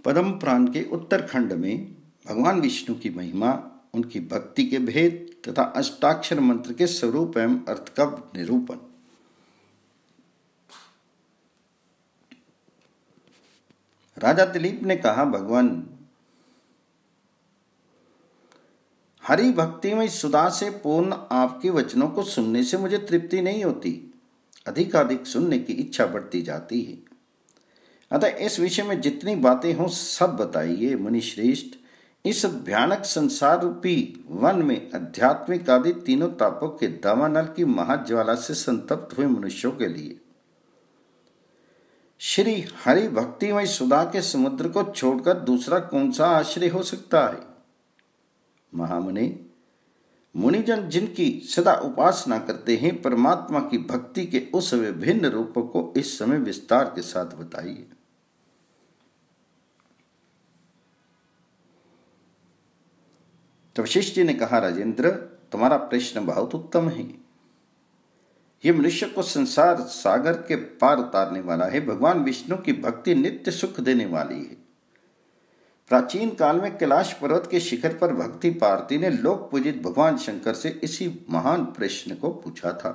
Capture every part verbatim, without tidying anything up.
पद्म पुराण के उत्तरखंड में भगवान विष्णु की महिमा, उनकी भक्ति के भेद तथा अष्टाक्षर मंत्र के स्वरूप एवं अर्थ का निरूपण। राजा दिलीप ने कहा, भगवान हरि भक्ति में सुधा से पूर्ण आपके वचनों को सुनने से मुझे तृप्ति नहीं होती, अधिकाधिक सुनने की इच्छा बढ़ती जाती है। अतः इस विषय में जितनी बातें हों सब बताइए मुनि श्रेष्ठ। इस भयानक संसार रूपी वन में आध्यात्मिक आदि तीनों तापों के दावानल की महाज्वाला से संतप्त हुए मनुष्यों के लिए श्री हरि भक्तिमय सुधा के समुद्र को छोड़कर दूसरा कौन सा आश्रय हो सकता है। महामुनि, मुनिजन जिनकी सदा उपासना करते हैं, परमात्मा की भक्ति के उस विभिन्न रूपों को इस समय विस्तार के साथ बताइए। तब वशिष्ठ जी ने कहा, राजेंद्र, तुम्हारा प्रश्न बहुत उत्तम है। यह मनुष्य को संसार सागर के पार उतारने वाला है। भगवान विष्णु की भक्ति नित्य सुख देने वाली है। प्राचीन काल में कैलाश पर्वत के शिखर पर भक्ति पार्वती ने लोक पूजित भगवान शंकर से इसी महान प्रश्न को पूछा था।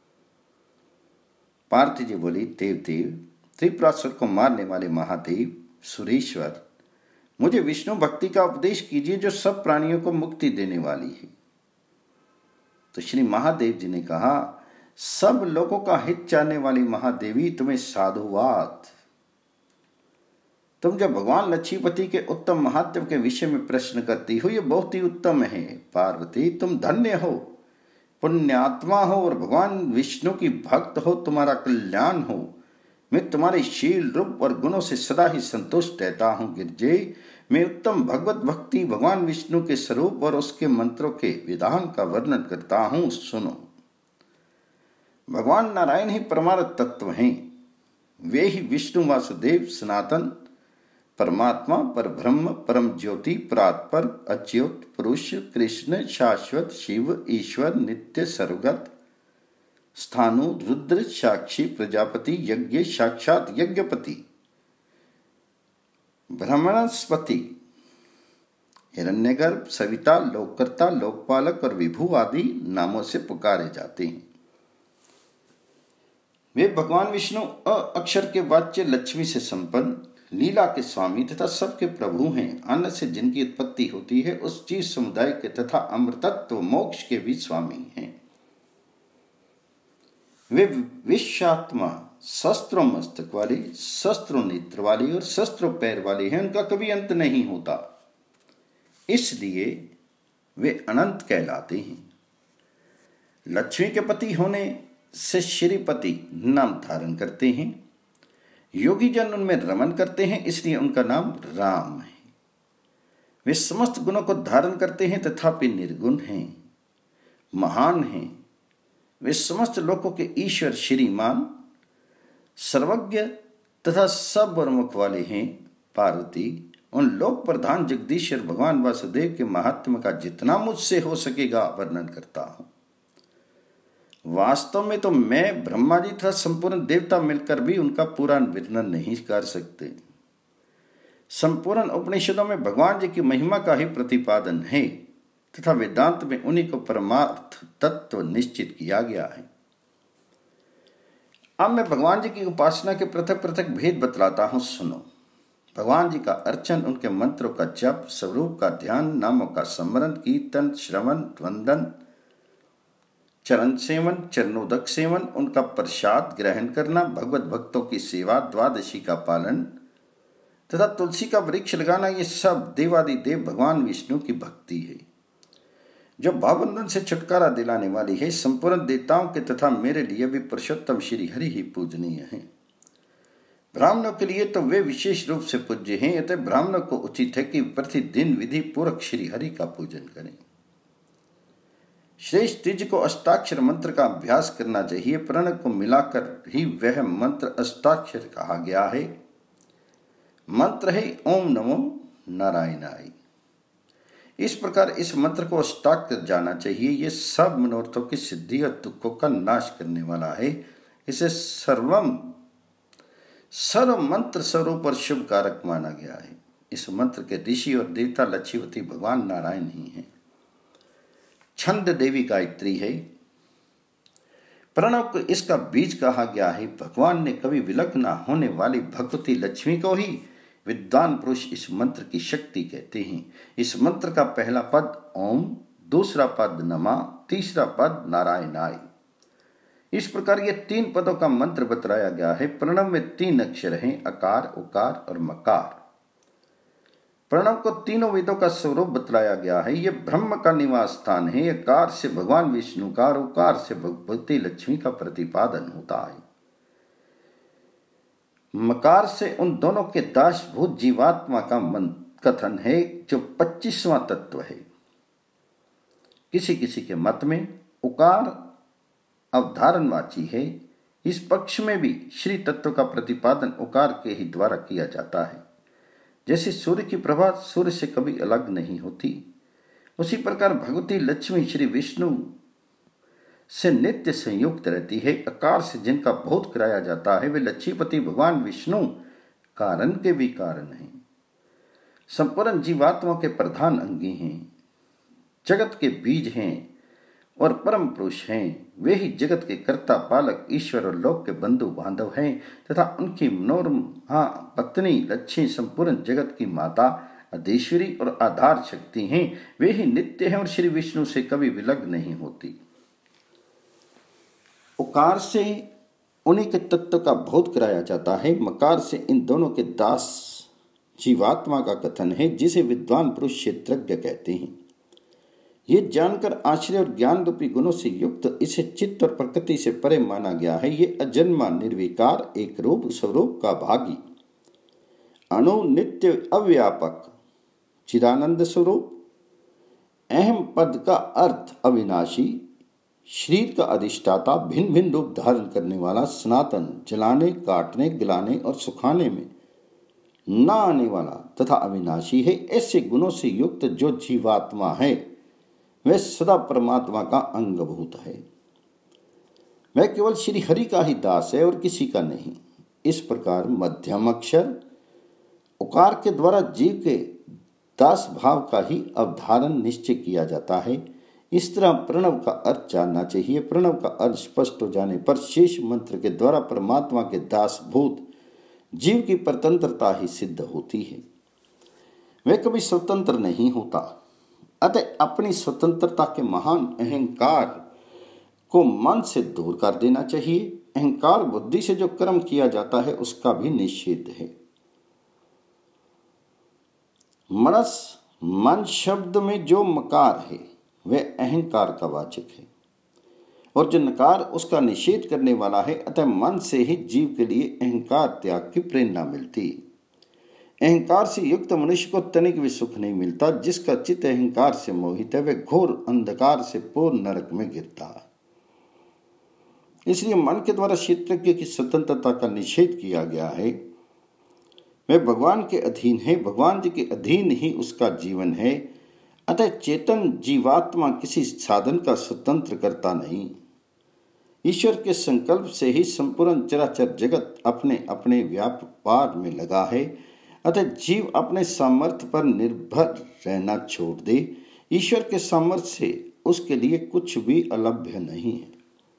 पार्वती जी बोली, देव देव, त्रिपुरासुर को मारने वाले महादेव सुरेश्वर, मुझे विष्णु भक्ति का उपदेश कीजिए जो सब प्राणियों को मुक्ति देने वाली है। तो श्री महादेव जी ने कहा, सब लोगों का हित चाहने वाली महादेवी, तुम्हें साधुवाद। तुम जब भगवान लक्ष्मीपति के उत्तम महात्म के विषय में प्रश्न करती हो, यह बहुत ही उत्तम है। पार्वती, तुम धन्य हो, पुण्यात्मा हो और भगवान विष्णु की भक्त हो, तुम्हारा कल्याण हो। मैं तुम्हारे शील रूप और गुणों से सदा ही संतुष्ट रहता हूँ। गिरजे, मैं उत्तम भगवत भक्ति भगवान विष्णु के स्वरूप और उसके मंत्रों के विधान का वर्णन करता हूँ, सुनो। भगवान नारायण ही परमार्थ तत्व हैं। वे ही विष्णु वासुदेव सनातन परमात्मा, पर ब्रह्म, परम ज्योति, परात्पर, अच्युत पुरुष, कृष्ण, शाश्वत, शिव, ईश्वर, नित्य, सर्वगत, स्थानु, रुद्र, साक्षी, प्रजापति, यज्ञ, साक्षात यज्ञपति, ब्रह्मणस्पति, हिरण्यगर्भ, सविता, लोककर्ता, लोकपालक और विभु आदि नामों से पुकारे जाते हैं। वे भगवान विष्णु अ अक्षर के वाच्य लक्ष्मी से संपन्न, लीला के स्वामी तथा सबके प्रभु हैं। अन्न से जिनकी उत्पत्ति होती है उस जीव समुदाय के तथा अमृतत्व मोक्ष के भी स्वामी हैं। वे विश्वात्मा, शस्त्रों मस्तक वाली, शस्त्रों नेत्र वाली और शस्त्रों पैर वाली हैं। उनका कभी अंत नहीं होता, इसलिए वे अनंत कहलाते हैं। लक्ष्मी के पति होने से श्रीपति नाम धारण करते हैं। योगी जन उनमें रमन करते हैं, इसलिए उनका नाम राम है। वे समस्त गुणों को धारण करते हैं तथापि निर्गुण हैं, महान हैं। वे समस्त लोकों के ईश्वर श्रीमान, सर्वज्ञ तथा सब वर्मुख वाले हैं। पार्वती, उन लोक प्रधान जगदीश्वर भगवान वासुदेव के महात्म्य का जितना मुझसे हो सकेगा वर्णन करता हूं। वास्तव में तो मैं, ब्रह्मा जी तथा संपूर्ण देवता मिलकर भी उनका पूरा वर्णन नहीं कर सकते। संपूर्ण उपनिषदों में भगवान जी की महिमा का ही प्रतिपादन है तथा वेदांत में उन्हीं को परमार्थ तत्व निश्चित किया गया है। अब मैं भगवान जी की उपासना के पृथक पृथक भेद बतलाता हूं, सुनो। भगवान जी का अर्चन, उनके मंत्रों का जप, स्वरूप का ध्यान, नामों का स्मरण, कीर्तन, श्रवण, वंदन, चरण सेवन, चरणोदक सेवन, उनका प्रसाद ग्रहण करना, भगवत भक्तों की सेवा, द्वादशी का पालन तथा तुलसी का वृक्ष लगाना, ये सब देवादिदेव भगवान विष्णु की भक्ति है जो भावबंधन से छुटकारा दिलाने वाली है। संपूर्ण देवताओं के तथा मेरे लिए भी पुरुषोत्तम श्री हरि ही पूजनीय है। ब्राह्मणों के लिए तो वे विशेष रूप से पूज्य हैं, अतः ब्राह्मणों को उचित है कि प्रतिदिन विधि पूर्वक श्री हरि का पूजन करें। श्रेष्ठ द्विज को अष्टाक्षर मंत्र का अभ्यास करना चाहिए। प्रण को मिलाकर ही वह मंत्र अष्टाक्षर कहा गया है। मंत्र है ओम नमो नारायणाय। इस प्रकार इस मंत्र को अष्टाक्षर जाना चाहिए। यह सब मनोरथों की सिद्धि और दुखों का नाश करने वाला है। इसे सर्वम सर्व मंत्र स्वरूप और शुभ कारक माना गया है। इस मंत्र के ऋषि और देवता लक्ष्मीपति भगवान नारायण ही हैं। छंद देवी गायत्री है। प्रणव को इसका बीज कहा गया है। भगवान ने कभी विलग न होने वाली भगवती लक्ष्मी को ही विद्वान पुरुष इस मंत्र की शक्ति कहते हैं। इस मंत्र का पहला पद ओम, दूसरा पद नमः, तीसरा पद नारायणाय। इस प्रकार ये तीन पदों का मंत्र बतलाया गया है। प्रणव में तीन अक्षर हैं, अकार, उकार और मकार। प्रणव को तीनों वेदों का स्वरूप बतलाया गया है। यह ब्रह्म का निवास स्थान है। अकार से भगवान विष्णु का और उकार से भगवती लक्ष्मी का प्रतिपादन होता है। मकार से उन दोनों के दासभूत जीवात्मा का कथन है, जो पच्चीसवां तत्व है। किसी किसी के मत में उकार अवधारणवाची है। इस पक्ष में भी श्री तत्व का प्रतिपादन उकार के ही द्वारा किया जाता है। जैसे सूर्य की प्रभा सूर्य से कभी अलग नहीं होती, उसी प्रकार भगवती लक्ष्मी श्री विष्णु से नित्य संयुक्त रहती है। अकार से जिनका बोध कराया जाता है वे लक्ष्मीपति भगवान विष्णु कारण के भी कारण हैं, संपूर्ण जीवात्मा के प्रधान अंगी हैं, जगत के बीज हैं और परम पुरुष हैं। वे ही जगत के कर्ता, पालक, ईश्वर और लोक के बंधु बांधव हैं तथा उनकी मनोरमा पत्नी लक्ष्मी संपूर्ण जगत की माता, अधीश्वरी और आधार शक्ति हैं। वे ही नित्य हैं और श्री विष्णु से कभी विलग नहीं होती। उकार से उन्हीं के तत्व का बोध कराया जाता है। मकार से इन दोनों के दास जीवात्मा का कथन है, जिसे विद्वान पुरुष क्षेत्रज्ञ कहते हैं। ये जानकर आश्रय और ज्ञान रूपी गुणों से युक्त इसे चित्त और प्रकृति से परे माना गया है। ये अजन्मा, निर्विकार, एक रूप, स्वरूप का भागी, अणु, नित्य, अव्यापक, चिदानंद स्वरूप, अहम पद का अर्थ अविनाशी, शरीर का अधिष्ठाता, भिन्न भिन्न रूप धारण करने वाला, सनातन, जलाने, काटने, गिलाने और सुखाने में न आने वाला तथा अविनाशी है। ऐसे गुणों से युक्त जो जीवात्मा है वह सदा परमात्मा का अंगभूत है। वह केवल श्री हरि का ही दास है और किसी का नहीं। इस प्रकार मध्यम अक्षर उकार के द्वारा जीव के दास भाव का ही अवधारण निश्चय किया जाता है। इस तरह प्रणव का अर्थ जानना चाहिए। प्रणव का अर्थ स्पष्ट हो जाने पर शेष मंत्र के द्वारा परमात्मा के दासभूत जीव की स्वतंत्रता ही सिद्ध होती है। वह कभी स्वतंत्र नहीं होता। अतः अपनी स्वतंत्रता के महान अहंकार को मन से दूर कर देना चाहिए। अहंकार बुद्धि से जो कर्म किया जाता है उसका भी निषेध है। मनस, मन शब्द में जो मकार है वह अहंकार का वाचक है और जो नकार उसका निषेध करने वाला है। अतः मन से ही जीव के लिए अहंकार त्याग की प्रेरणा मिलती। अहंकार से युक्त मनुष्य को तनिक भी सुख नहीं मिलता। जिसका चित्त अहंकार से मोहित है वह घोर अंधकार से पूर्ण नरक में गिरता है। इसलिए मन के द्वारा क्षेत्रज्ञ की स्वतंत्रता का निषेध किया गया है। वह भगवान के अधीन है, भगवान जी के अधीन ही उसका जीवन है। अतः चेतन जीवात्मा किसी साधन का स्वतंत्र करता नहीं। ईश्वर के संकल्प से ही संपूर्ण चराचर जगत अपने अपने व्यापार में लगा है। अतः जीव अपने सामर्थ्य पर निर्भर रहना छोड़ दे। ईश्वर के सामर्थ्य से उसके लिए कुछ भी अलभ्य नहीं है।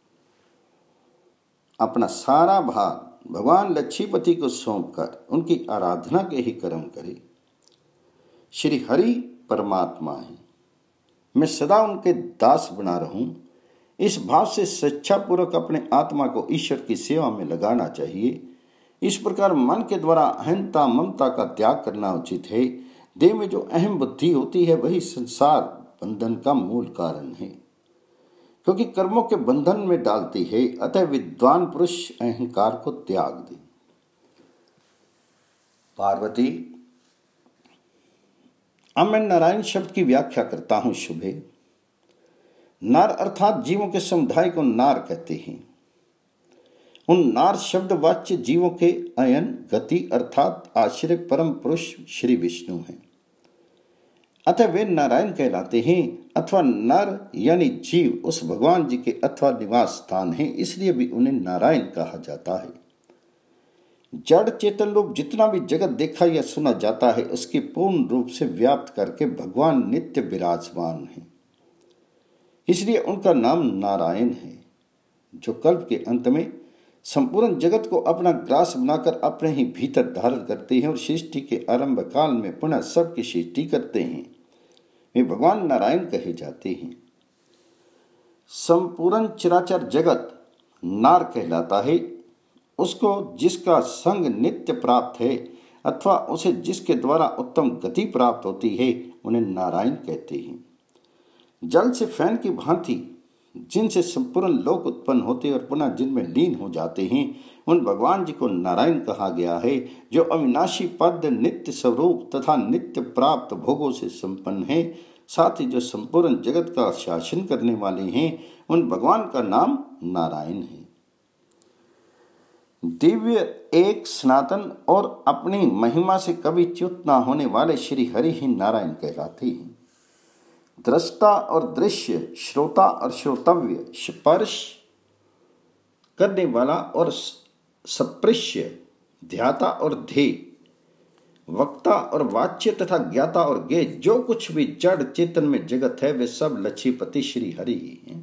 अपना सारा भार भगवान लक्ष्मीपति को सौंपकर उनकी आराधना के ही कर्म करे। श्री हरि परमात्मा है, मैं सदा उनके दास बना रहूं। इस भाव से स्वेच्छापूर्वक अपने आत्मा को ईश्वर की सेवा में लगाना चाहिए। इस प्रकार मन के द्वारा अहंता ममता का त्याग करना उचित है। देह में जो अहम बुद्धि होती है वही संसार बंधन का मूल कारण है, क्योंकि कर्मों के बंधन में डालती है। अतः विद्वान पुरुष अहंकार को त्याग दे। पार्वती, अब मैं नारायण शब्द की व्याख्या करता हूं। शुभे, नार अर्थात जीवों के समुदाय को नार कहते हैं। उन नार शब्द वाच्य जीवों के अयन गति अर्थात आश्रय परम पुरुष श्री विष्णु हैं। अतः वे नारायण कहलाते हैं। अथवा नर यानी जीव उस भगवान जी के अथवा निवास स्थान है, इसलिए भी उन्हें नारायण कहा जाता है। जड़ चेतन रूप जितना भी जगत देखा या सुना जाता है उसकी पूर्ण रूप से व्याप्त करके भगवान नित्य विराजमान है। इसलिए उनका नाम नारायण है, जो कल्प के अंत में संपूर्ण जगत को अपना ग्रास बनाकर अपने ही भीतर धारण करते हैं और सृष्टि के आरंभ काल में पुनः सबकी सृष्टि करते हैं। वे भगवान नारायण कहे जाते हैं। संपूर्ण चराचर जगत नार कहलाता है उसको जिसका संग नित्य प्राप्त है अथवा उसे जिसके द्वारा उत्तम गति प्राप्त होती है उन्हें नारायण कहते हैं। जल से फैन की भांति जिनसे संपूर्ण लोक उत्पन्न होते और पुनः जिनमें लीन हो जाते हैं उन भगवान जी को नारायण कहा गया है, जो अविनाशी पद नित्य स्वरूप तथा नित्य प्राप्त भोगों से संपन्न है। साथ ही जो संपूर्ण जगत का शासन करने वाले हैं उन भगवान का नाम नारायण है। दिव्य एक सनातन और अपनी महिमा से कभी च्युत न होने वाले श्री हरि ही नारायण कहलाते हैं। दृष्टा और दृश्य, श्रोता और श्रोतव्य, स्पर्श करने वाला और सप्रेष्य, ध्याता और ध्येय, वक्ता और वाच्य तथा ज्ञाता और ज्ञेय, जो कुछ भी जड़ चेतन में जगत है वे सब लक्ष्मीपति श्री हरि ही हैं।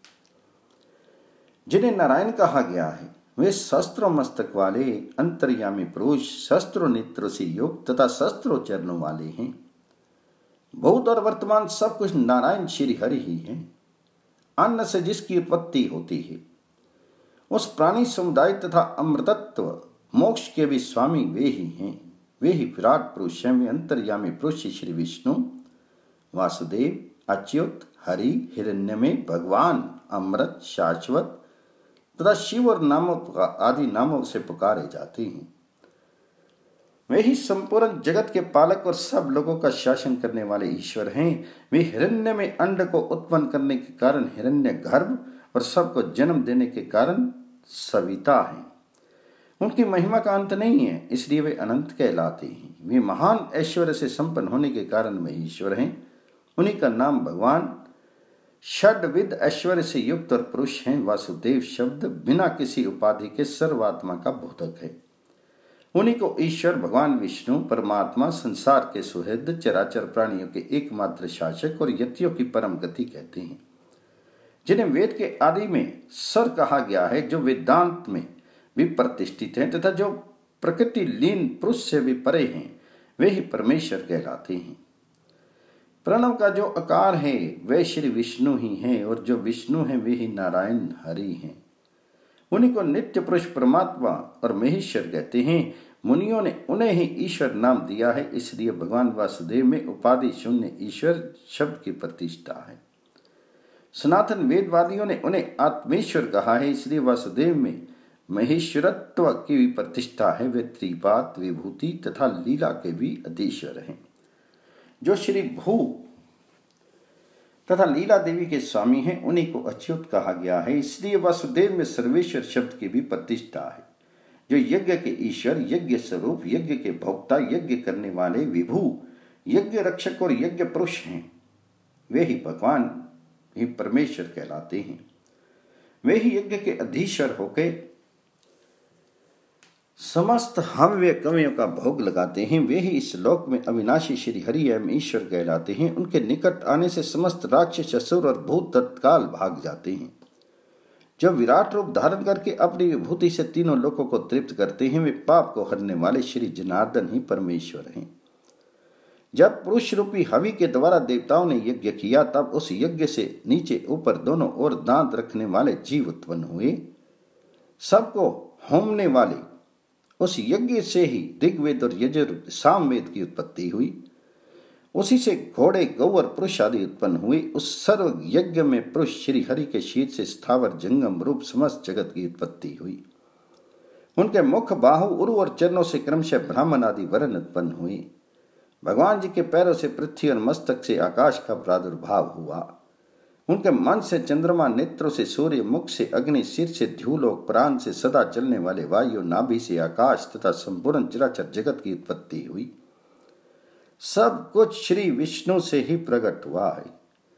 जिन्हें नारायण कहा गया है वे शस्त्रों मस्तक वाले अंतर्यामी पुरुष, शस्त्रों नेत्रों से युक्त तथा शस्त्रों चरणों वाले हैं। भूत और वर्तमान सब कुछ नारायण श्री हरि ही है। अन्न से जिसकी उत्पत्ति होती है उस प्राणी समुदाय तथा अमृतत्व मोक्ष के भी स्वामी वे ही हैं। वे ही विराट पुरुष हैं। वे अंतर्यामी पुरुष श्री विष्णु, वासुदेव, अच्युत, हरि, हिरण्यमय, भगवान, अमृत, शाश्वत तथा शिव और नामों आदि नामों से पुकारे जाते हैं। वे ही संपूर्ण जगत के पालक और सब लोगों का शासन करने वाले ईश्वर हैं। वे हिरण्य में अंड को उत्पन्न करने के कारण हिरण्य गर्भ और सबको जन्म देने के कारण सविता हैं। उनकी महिमा का अंत नहीं है, इसलिए वे अनंत कहलाते हैं। वे महान ऐश्वर्य से संपन्न होने के कारण वे ईश्वर हैं। उन्हीं का नाम भगवान षड्विध ऐश्वर्य से युक्त और पुरुष हैं। वासुदेव शब्द बिना किसी उपाधि के सर्वात्मा का बोधक है। उन्हीं को ईश्वर भगवान विष्णु परमात्मा संसार के सुहृद चराचर प्राणियों के एकमात्र शासक और यतियों की परम गति कहते हैं। जिन्हें वेद के आदि में सर कहा गया है, जो वेदांत में भी प्रतिष्ठित हैं तथा जो प्रकृति लीन पुरुष से भी परे हैं, वे ही परमेश्वर कहलाते हैं। प्रणव का जो आकार है वे श्री विष्णु ही हैं और जो विष्णु हैं वे ही नारायण हरि हैं। उन्हीं को नित्य पुरुष परमात्मा और महेश्वर कहते हैं। मुनियों ने उन्हें ही ईश्वर नाम दिया है, इसलिए भगवान वासुदेव में उपाधि शून्य ईश्वर शब्द की प्रतिष्ठा है। सनातन वेदवादियों ने उन्हें आत्मेश्वर कहा है, इसलिए वासुदेव में महेश्वरत्व की भी प्रतिष्ठा है। वे त्रिपाद, विभूति तथा लीला के भी अधीश्वर हैं। जो श्री भू तथा लीला देवी के स्वामी हैं उन्हीं को अच्युत कहा गया है, इसलिए वासुदेव में सर्वेश्वर शब्द की भी प्रतिष्ठा है। जो यज्ञ के ईश्वर, यज्ञ स्वरूप, यज्ञ के भोक्ता, यज्ञ करने वाले, विभू, यज्ञ रक्षक और यज्ञ पुरुष हैं, वे ही भगवान ही परमेश्वर कहलाते हैं। वे ही यज्ञ के अधीश्वर होकर समस्त हव्य कवियों का भोग लगाते हैं। वे ही इस लोक में अविनाशी श्री हरि एवं ईश्वर कहलाते हैं। उनके निकट आने से समस्त राक्षस, असुर और भूत तत्काल भाग जाते हैं। जो विराट रूप धारण करके अपनी विभूति से तीनों लोकों को तृप्त करते हैं, वे पाप को हरने वाले श्री जनार्दन ही परमेश्वर हैं। जब पुरुष रूपी हवि के द्वारा देवताओं ने यज्ञ किया, तब उस यज्ञ से नीचे ऊपर दोनों ओर दांत रखने वाले जीव उत्पन्न हुए। सबको होमने वाले उस यज्ञ से ही ऋग्वेद और यजुर सामवेद की उत्पत्ति हुई। उसी से घोड़े, गौ और पुरुष आदि उत्पन्न हुए। उस सर्व यज्ञ में पुरुष श्री हरि के शीत से स्थावर जंगम रूप समस्त जगत की उत्पत्ति हुई। उनके मुख, बाहु, उरु और चरणों से क्रमशः ब्राह्मण आदि वर्ण उत्पन्न हुए। भगवान जी के पैरों से पृथ्वी और मस्तक से आकाश का प्रादुर्भाव हुआ। उनके मन से चंद्रमा, नेत्रों से सूर्य, मुख से अग्नि, सिर से ध्यूलोक, प्राण से सदा चलने वाले वायु, नाभि से आकाश तथा संपूर्ण चराचर जगत की उत्पत्ति हुई। सब कुछ श्री विष्णु से ही प्रकट हुआ है।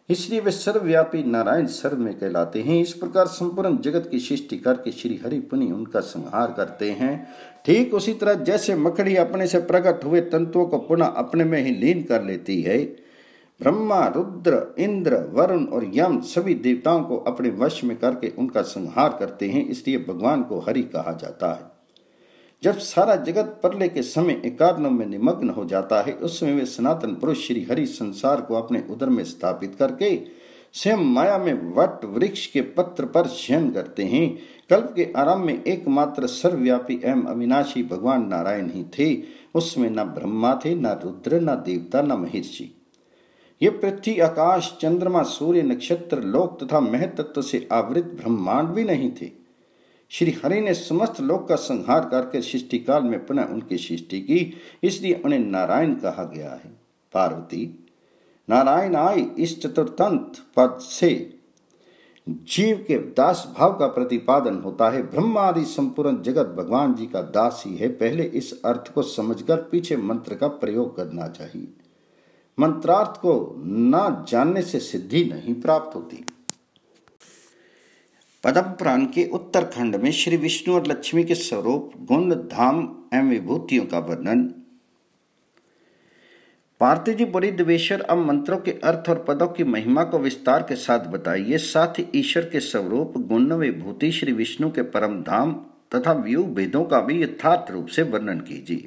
इसलिए वे सर्वव्यापी नारायण सर्व में कहलाते हैं। इस प्रकार संपूर्ण जगत की सृष्टि करके श्री हरि पुनि उनका संहार करते हैं। ठीक उसी तरह जैसे मकड़ी अपने से प्रकट हुए तंतुओं को पुनः अपने में ही लीन कर लेती है, ब्रह्मा, रुद्र, इंद्र, वरुण और यम सभी देवताओं को अपने वश में करके उनका संहार करते हैं। इसलिए भगवान को हरि कहा जाता है। जब सारा जगत प्रलय के समय एकाग्न में निमग्न हो जाता है, उस समय वे सनातन पुरुष श्री हरि संसार को अपने उदर में स्थापित करके स्वयं माया में वट वृक्ष के पत्र पर शयन करते हैं। कल्प के आरंभ में एकमात्र सर्वव्यापी एवं अविनाशी भगवान नारायण ही थे। उसमें न ब्रह्मा थे, न रुद्र, न देवता, न महर्षि। ये पृथ्वी, आकाश, चंद्रमा, सूर्य, नक्षत्र, लोक तथा महतत्व से आवृत ब्रह्मांड भी नहीं थे। श्री हरि ने समस्त लोक का संहार करके सृष्टि काल में पुनः उनकी सृष्टि की, इसलिए उन्हें नारायण कहा गया है। पार्वती, नारायण आय इस चतुर्थंत पद से जीव के दास भाव का प्रतिपादन होता है। ब्रह्मा आदि संपूर्ण जगत भगवान जी का दास ही है। पहले इस अर्थ को समझकर पीछे मंत्र का प्रयोग करना चाहिए। मंत्रार्थ को न जानने से सिद्धि नहीं प्राप्त होती। पद्म पुराण के उत्तरखंड में श्री विष्णु और लक्ष्मी के स्वरूप, गुण, धाम एवं विभूतियों का वर्णन। पार्थिव जी बड़ी देवेश्वर अब मंत्रों के अर्थ और पदों की महिमा को विस्तार के साथ बताइए। साथ ही ईश्वर के स्वरूप, गुण, विभूति, श्री विष्णु के परम धाम तथा व्यू भेदों का भी यथार्थ रूप से वर्णन कीजिए।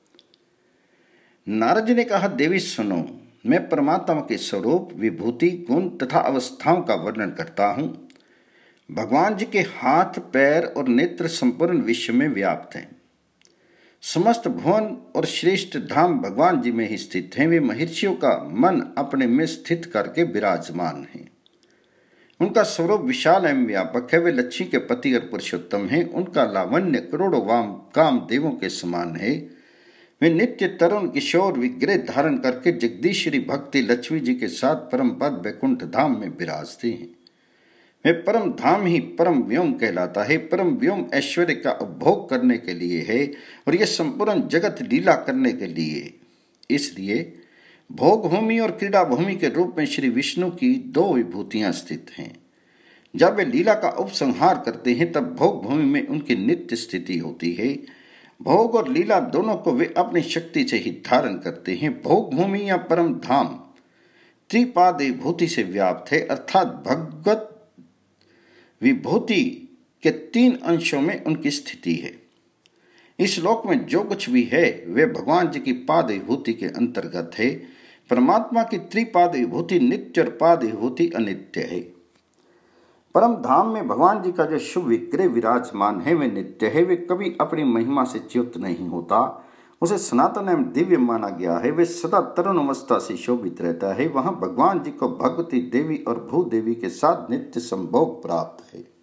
नारद जी ने कहा, देवी सुनो, मैं परमात्मा के स्वरूप, विभूति, गुण तथा अवस्थाओं का वर्णन करता हूँ। भगवान जी के हाथ, पैर और नेत्र संपूर्ण विश्व में व्याप्त हैं। समस्त भुवन और श्रेष्ठ धाम भगवान जी में ही स्थित हैं। वे महर्षियों का मन अपने में स्थित करके विराजमान हैं। उनका स्वरूप विशाल एवं व्यापक है। वे लक्ष्मी के पति और पुरुषोत्तम हैं। उनका लावण्य करोड़ों वाम काम देवों के समान है। वे नित्य तरुण किशोर विग्रह धारण करके जगदीश्वरी भक्ति लक्ष्मी जी के साथ परम पद वैकुंठ धाम में विराजते हैं। वे परम धाम ही परम व्योम कहलाता है। परम व्योम ऐश्वर्य का उपभोग करने के लिए है और यह संपूर्ण जगत लीला करने के लिए। इसलिए भोग भूमि और क्रीड़ा भूमि के रूप में श्री विष्णु की दो विभूतियां स्थित हैं। जब वे लीला का उपसंहार करते हैं तब भोग भूमि में उनकी नित्य स्थिति होती है। भोग और लीला दोनों को वे अपनी शक्ति से ही धारण करते हैं। भोग भूमि या परम धाम त्रिपाद विभूति से व्याप्त है, अर्थात भगवत विभूति के तीन अंशों में उनकी स्थिति है। इस लोक में जो कुछ भी है वे भगवान जी की पाद विभूति के अंतर्गत है। परमात्मा की त्रिपाद विभूति नित्य और पाद विभूति अनित्य है। परम धाम में भगवान जी का जो शुभ विग्रह विराजमान है वे नित्य है। वे कभी अपनी महिमा से च्युत नहीं होता। उसे सनातन एवं दिव्य माना गया है। वे सदा तरुण अवस्था से शोभित रहता है। वहां भगवान जी को भगवती देवी और भूदेवी के साथ नित्य संभोग प्राप्त है।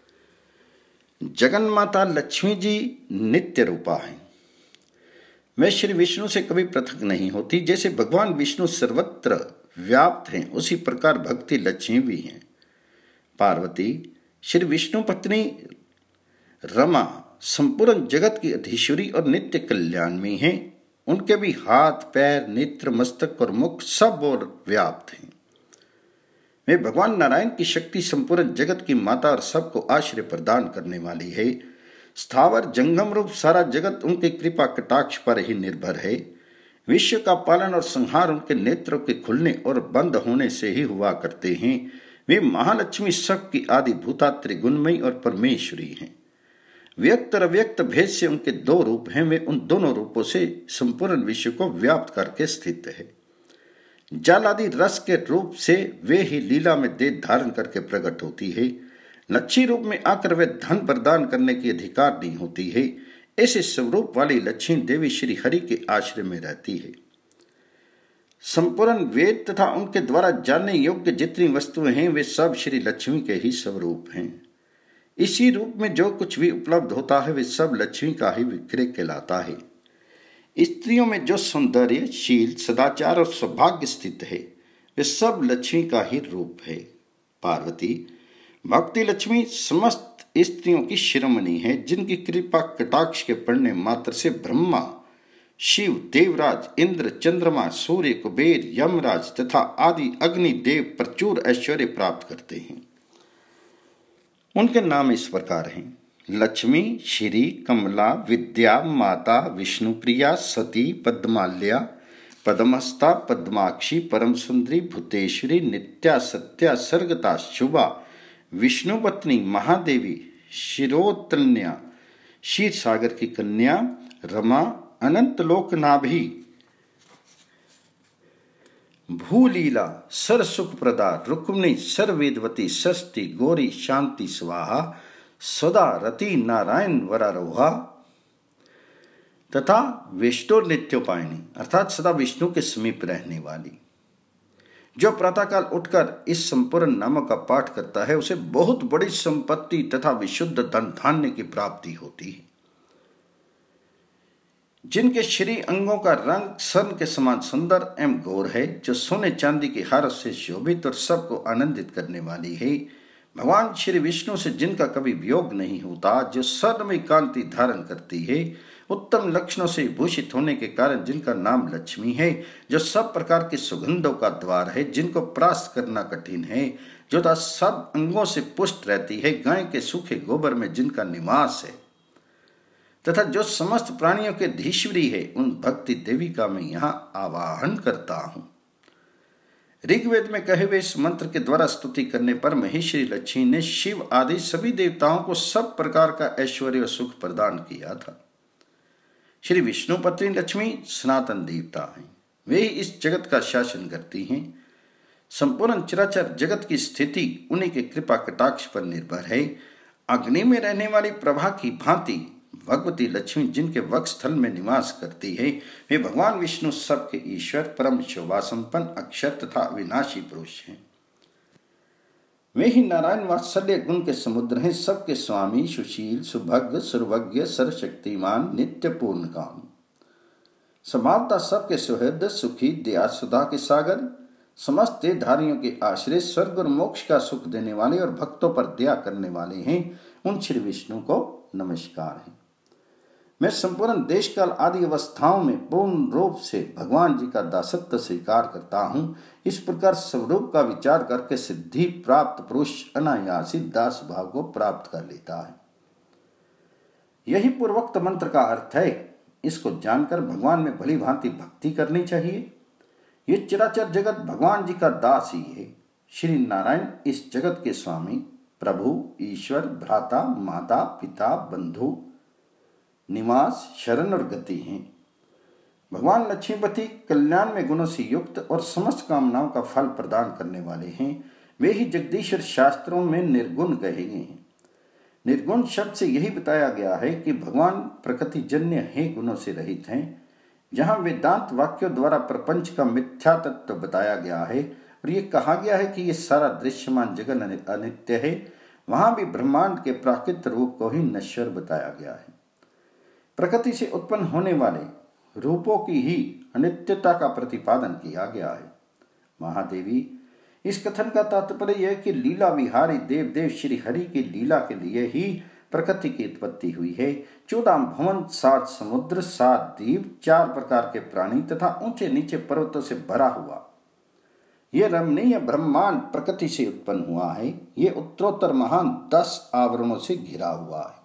जगन माता लक्ष्मी जी नित्य रूपा है। वे श्री विष्णु से कभी पृथक नहीं होती। जैसे भगवान विष्णु सर्वत्र व्याप्त हैं, उसी प्रकार भक्ति लक्ष्मी भी हैं। पार्वती, श्री विष्णु पत्नी रमा संपूर्ण जगत की अधीश्वरी और नित्य कल्याण में हैं। उनके भी हाथ, पैर, नेत्र, मस्तक और मुख सब और व्याप्त हैं। वे भगवान नारायण की शक्ति संपूर्ण जगत की माता और सबको आश्रय प्रदान करने वाली है। स्थावर जंगम रूप सारा जगत उनकी कृपा कटाक्ष पर ही निर्भर है। विश्व का पालन और संहार उनके नेत्रों के खुलने और बंद होने से ही हुआ करते हैं। वे महालक्ष्मी सबकी आदि भूता त्रिगुणमयी और परमेश्वरी हैं। व्यक्त और अव्यक्त भेद से उनके दो रूप हैं। वे उन दोनों रूपों से संपूर्ण विश्व को व्याप्त करके स्थित है। जल आदि रस के रूप से वे ही लीला में देह धारण करके प्रकट होती है। लक्ष्मी रूप में आकर वे धन प्रदान करने की अधिकार नहीं होती है। ऐसे स्वरूप वाली लक्ष्मी देवी श्री हरि के आश्रय में रहती है। संपूर्ण वेद तथा उनके द्वारा जानने योग्य जितनी वस्तुएं हैं वे सब श्री लक्ष्मी के ही स्वरूप हैं। इसी रूप में जो कुछ भी उपलब्ध होता है वे सब लक्ष्मी का ही विग्रह कहलाता है। स्त्रियों में जो सौंदर्य, शील, सदाचार और सौभाग्य स्थित है वे सब लक्ष्मी का ही रूप है। पार्वती, भक्ति लक्ष्मी समस्त स्त्रियों की शिरोमणि है, जिनकी कृपा कटाक्ष के पड़ने मात्र से ब्रह्मा शिव, देवराज, इंद्र, चंद्रमा, सूर्य, कुबेर, यमराज तथा आदि अग्नि देव प्रचुर ऐश्वर्य प्राप्त करते हैं। उनके नाम इस प्रकार हैं: लक्ष्मी, श्री, कमला, विद्या, माता, विष्णुप्रिया, सती, पद्माल्या, पद्महस्ता, पद्माक्षी, परम सुंदरी, भूतेश्वरी, नित्या, सत्या, सर्गता, शुभा, विष्णुपत्नी, महादेवी, शिरोतन्या, क्षीर सागर की कन्या, रमा, अनंत लोकनाभि, भूलीला, सर सुखप्रदा, रुक्मिणी, सर्वेदवती, सरस्वती, गौरी, शांति, स्वाहा, सदा रति, नारायण, वरारोहा तथा विष्णु नित्योपायनी अर्थात सदा विष्णु के समीप रहने वाली। जो प्रातःकाल उठकर इस संपूर्ण नामों का पाठ करता है उसे बहुत बड़ी संपत्ति तथा विशुद्ध धन धान्य की प्राप्ति होती है। जिनके शरीर अंगों का रंग स्वर्ण के समान सुंदर एवं गौर है, जो सोने चांदी के हारों से शोभित और सबको आनंदित करने वाली है, भगवान श्री विष्णु से जिनका कभी वियोग नहीं होता, जो स्वर्णमय कांति धारण करती है, उत्तम लक्षणों से भूषित होने के कारण जिनका नाम लक्ष्मी है, जो सब प्रकार के सुगंधों का द्वार है, जिनको प्राप्त करना कठिन है, जो तथा सब अंगों से पुष्ट रहती है, गाय के सूखे गोबर में जिनका निवास है, तथा जो समस्त प्राणियों के धीश्वरी है, उन भक्ति देवी का मैं यहाँ आवाहन करता हूँ। ऋग्वेद में कहे हुए इस मंत्र के द्वारा स्तुति करने पर महेश्वरी लक्ष्मी ने शिव आदि सभी देवताओं को सब प्रकार का ऐश्वर्य और सुख प्रदान किया था। श्री विष्णु पत्नी लक्ष्मी सनातन देवता हैं। वे ही इस जगत का शासन करती हैं। संपूर्ण चराचर जगत की स्थिति उन्हीं के कृपा कटाक्ष पर निर्भर है। अग्नि में रहने वाली प्रभा की भांति भगवती लक्ष्मी जिनके वक्षस्थल में निवास करती है, वे भगवान विष्णु सबके ईश्वर, परम शोभा संपन्न, अक्षर तथा अविनाशी पुरुष हैं। वे ही नारायण वात्सल्य गुण के समुद्र हैं, सबके स्वामी, सुशील, सुभग, सर्वज्ञ, सर्वशक्तिमान, नित्य पूर्ण काम, स्वभावतः सबके सुहृद, सुखी, दया सुधा के सागर, समस्त धारियों के आश्रय, स्वर्ग और मोक्ष का सुख देने वाले और भक्तों पर दया करने वाले हैं। उन श्री विष्णु को नमस्कार है। मैं संपूर्ण देश काल आदि अवस्थाओं में पूर्ण रूप से भगवान जी का दासत्व स्वीकार करता हूँ। इस प्रकार स्वरूप का विचार करके सिद्धि प्राप्त पुरुष अनायास ही दास भाव को प्राप्त कर लेता है। यही पूर्वोक्त मंत्र का अर्थ है। इसको जानकर भगवान में भली भांति भक्ति करनी चाहिए। ये चराचर जगत भगवान जी का दास ही है। श्री नारायण इस जगत के स्वामी, प्रभु, ईश्वर, भ्राता, माता, पिता, बंधु, निवास, शरण और गति हैं। भगवान लक्ष्मीपति कल्याण में गुणों से युक्त और समस्त कामनाओं का फल प्रदान करने वाले हैं। वे ही जगदीश्वर शास्त्रों में निर्गुण कहे गए हैं। निर्गुण शब्द से यही बताया गया है कि भगवान प्रकृति जन्य है, गुणों से रहित हैं। जहाँ वेदांत वाक्यों द्वारा प्रपंच का मिथ्या तत्व बताया गया है और ये कहा गया है कि ये सारा दृश्यमान जगत अनित्य है, वहां भी ब्रह्मांड के प्राकृत रूप को ही नश्वर बताया गया है। प्रकृति से उत्पन्न होने वाले रूपों की ही अनित्यता का प्रतिपादन किया गया है। महादेवी, इस कथन का तात्पर्य यह कि लीला विहारी देव देव श्री हरि की लीला के लिए ही प्रकृति की उत्पत्ति हुई है। चौदह भवन, सात समुद्र, सात द्वीप, चार प्रकार के प्राणी तथा ऊंचे नीचे पर्वतों से भरा हुआ यह रमणीय ब्रह्मांड प्रकृति से उत्पन्न हुआ है। ये उत्तरोत्तर महान दस आवरणों से घिरा हुआ है।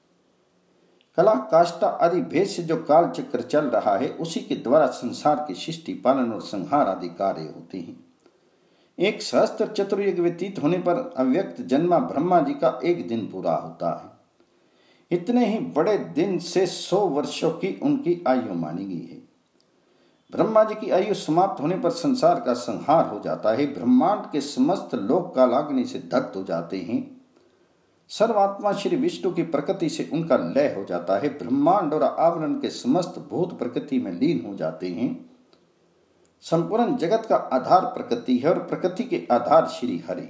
कला, काष्ठा आदि भेद से जो काल चक्र चल रहा है, उसी के द्वारा संसार की सृष्टि, पालन और संहार आदि कार्य होते हैं। एक सहस्त्र चतुर्युग व्यतीत होने पर अव्यक्त जन्मा ब्रह्मा जी का एक दिन पूरा होता है। इतने ही बड़े दिन से सौ वर्षों की उनकी आयु मानी गई है। ब्रह्मा जी की आयु समाप्त होने पर संसार का संहार हो जाता है। ब्रह्मांड के समस्त लोक कालाग्नि से दग्ध हो जाते हैं। सर्वात्मा श्री विष्णु की प्रकृति से उनका लय हो जाता है। ब्रह्मांड और आवरण के समस्त भूत प्रकृति में लीन हो जाते हैं। संपूर्ण जगत का आधार प्रकृति है और प्रकृति के आधार श्री हरि।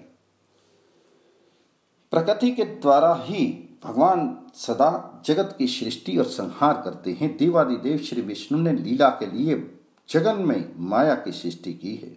प्रकृति के द्वारा ही भगवान सदा जगत की सृष्टि और संहार करते हैं। देवादिदेव श्री विष्णु ने लीला के लिए जगन में माया की सृष्टि की है।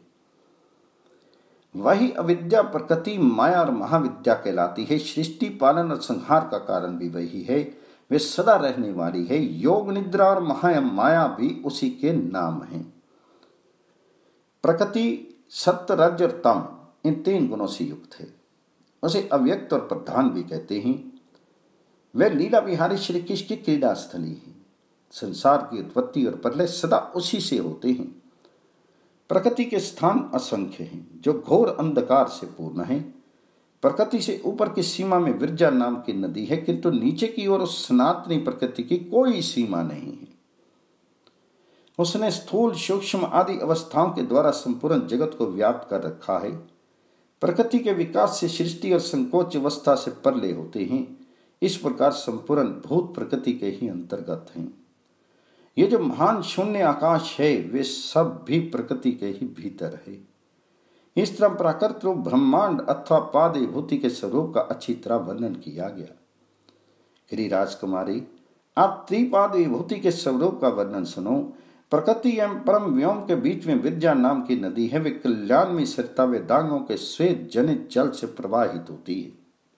वही अविद्या प्रकृति, माया और महाविद्या कहलाती है। सृष्टि, पालन और संहार का कारण भी वही है। वे सदा रहने वाली है। योग, निद्रा और माया माया भी उसी के नाम हैं। प्रकृति सत्य, रज और तम इन तीन गुणों से युक्त है। उसे अव्यक्त और प्रधान भी कहते हैं। वह लीला विहारी श्री कृष्ण की क्रीड़ा स्थली है। संसार की उत्पत्ति और प्रलय सदा उसी से होते हैं। प्रकृति के स्थान असंख्य हैं जो घोर अंधकार से पूर्ण है। प्रकृति से ऊपर की सीमा में विरजा नाम की नदी है, किंतु नीचे की ओर उस सनातनी प्रकृति की कोई सीमा नहीं है। उसने स्थूल, सूक्ष्म आदि अवस्थाओं के द्वारा संपूर्ण जगत को व्याप्त कर रखा है। प्रकृति के विकास से सृष्टि और संकोच अवस्था से परले होते हैं। इस प्रकार संपूर्ण भूत प्रकृति के ही अंतर्गत हैं। ये जो महान शून्य आकाश है वे सब भी प्रकृति के ही भीतर है। इस तरह प्राकृत रूप ब्रह्मांड अथवा पाद विभूति के स्वरूप का अच्छी तरह वर्णन किया गया। गिरिराज कुमारी, आप त्रिपाद विभूति के स्वरूप का वर्णन सुनो। प्रकृति एवं परम व्योम के बीच में विद्या नाम की नदी है। वे कल्याण में सरिता वेदांगों के श्वेत जनित जल से प्रवाहित होती है।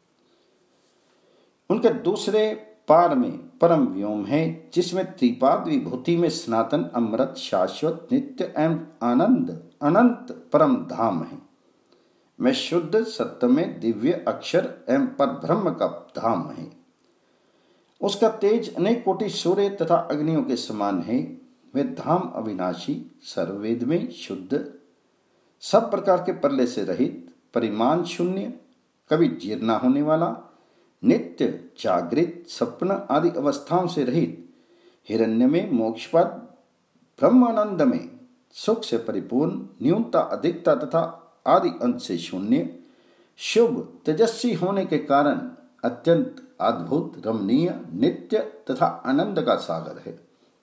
उनके दूसरे पार में परम व्योम है, जिसमें त्रिपाद विभूति में सनातन, अमृत, शाश्वत, नित्य एवं आनंद अनंत परम धाम है। में शुद्ध, सत्य में दिव्य अक्षर एवं पर ब्रह्म का धाम है। उसका तेज अनेक कोटि सूर्य तथा अग्नियों के समान है। वे धाम अविनाशी, सर्ववेद में शुद्ध, सब प्रकार के प्रलय से रहित, परिमाण शून्य, कभी जीर्ण न होने वाला, नित्य, जागृत, स्वप्न आदि अवस्थाओं से रहित, हिरण्य में मोक्षपद, ब्रह्मानंद में सुख से परिपूर्ण, न्यूनता, अधिकता तथा आदि अंत से शून्य, शुभ, तेजस्वी होने के कारण अत्यंत अद्भुत, रमणीय, नित्य तथा आनंद का सागर है।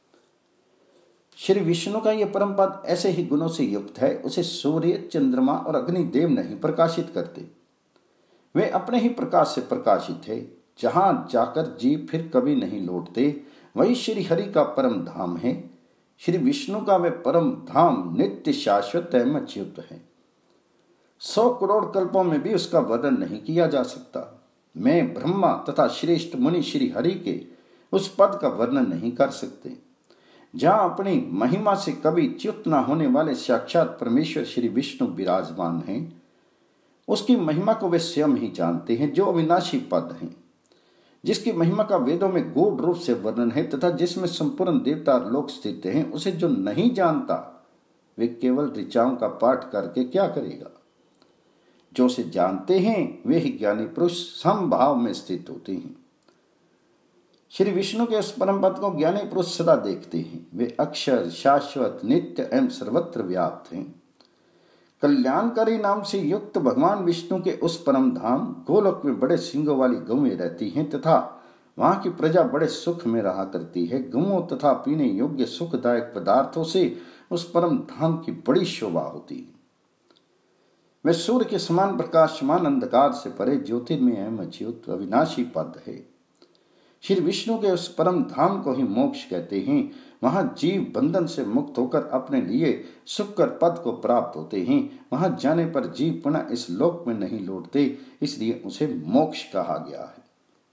श्री विष्णु का यह परम पद ऐसे ही गुणों से युक्त है। उसे सूर्य, चंद्रमा और अग्निदेव नहीं प्रकाशित करते। वे अपने ही प्रकाश से प्रकाशित है। जहां जाकर जीव फिर कभी नहीं लौटते, वही श्री हरि का परम धाम है। श्री विष्णु का वे परम धाम नित्य, शाश्वत एवं अच्युत है। सौ करोड़ कल्पों में भी उसका वर्णन नहीं किया जा सकता। मैं ब्रह्मा तथा श्रेष्ठ मुनि श्री हरि के उस पद का वर्णन नहीं कर सकते। जहां अपनी महिमा से कभी च्युत न होने वाले साक्षात परमेश्वर श्री विष्णु विराजमान हैं, उसकी महिमा को वे स्वयं ही जानते हैं, जो अविनाशी पद हैं, जिसकी महिमा का वेदों में गूढ़ रूप से वर्णन है तथा जिसमें संपूर्ण देवता लोक स्थित हैं। उसे जो नहीं जानता, वे केवल ऋचाओं का पाठ करके क्या करेगा। जो उसे जानते हैं वे ही ज्ञानी पुरुष समभाव में स्थित होते हैं। श्री विष्णु के उस परम पद को ज्ञानी पुरुष सदा देखते हैं। वे अक्षर, शाश्वत, नित्य एवं सर्वत्र व्याप्त हैं। कल्याणकारी नाम से युक्त भगवान विष्णु के उस परम धाम गोलोक में बड़े सिंगों वाली गौएं रहती हैं तथा वहां की प्रजा बड़े सुख में रहा करती है। गौओं तथा पीने योग्य सुखदायक पदार्थों से उस परम धाम की बड़ी शोभा होती है। वे सूर्य के समान प्रकाशमान अंधकार से परे ज्योतिर्मय एवं अच्युत अविनाशी पद है। श्री विष्णु के उस परम धाम को ही मोक्ष कहते हैं। वहां जीव बंधन से मुक्त होकर अपने लिए सुखकर पद को प्राप्त होते हैं। वहां जाने पर जीव पुनः इस लोक में नहीं लौटते, इसलिए उसे मोक्ष कहा गया है।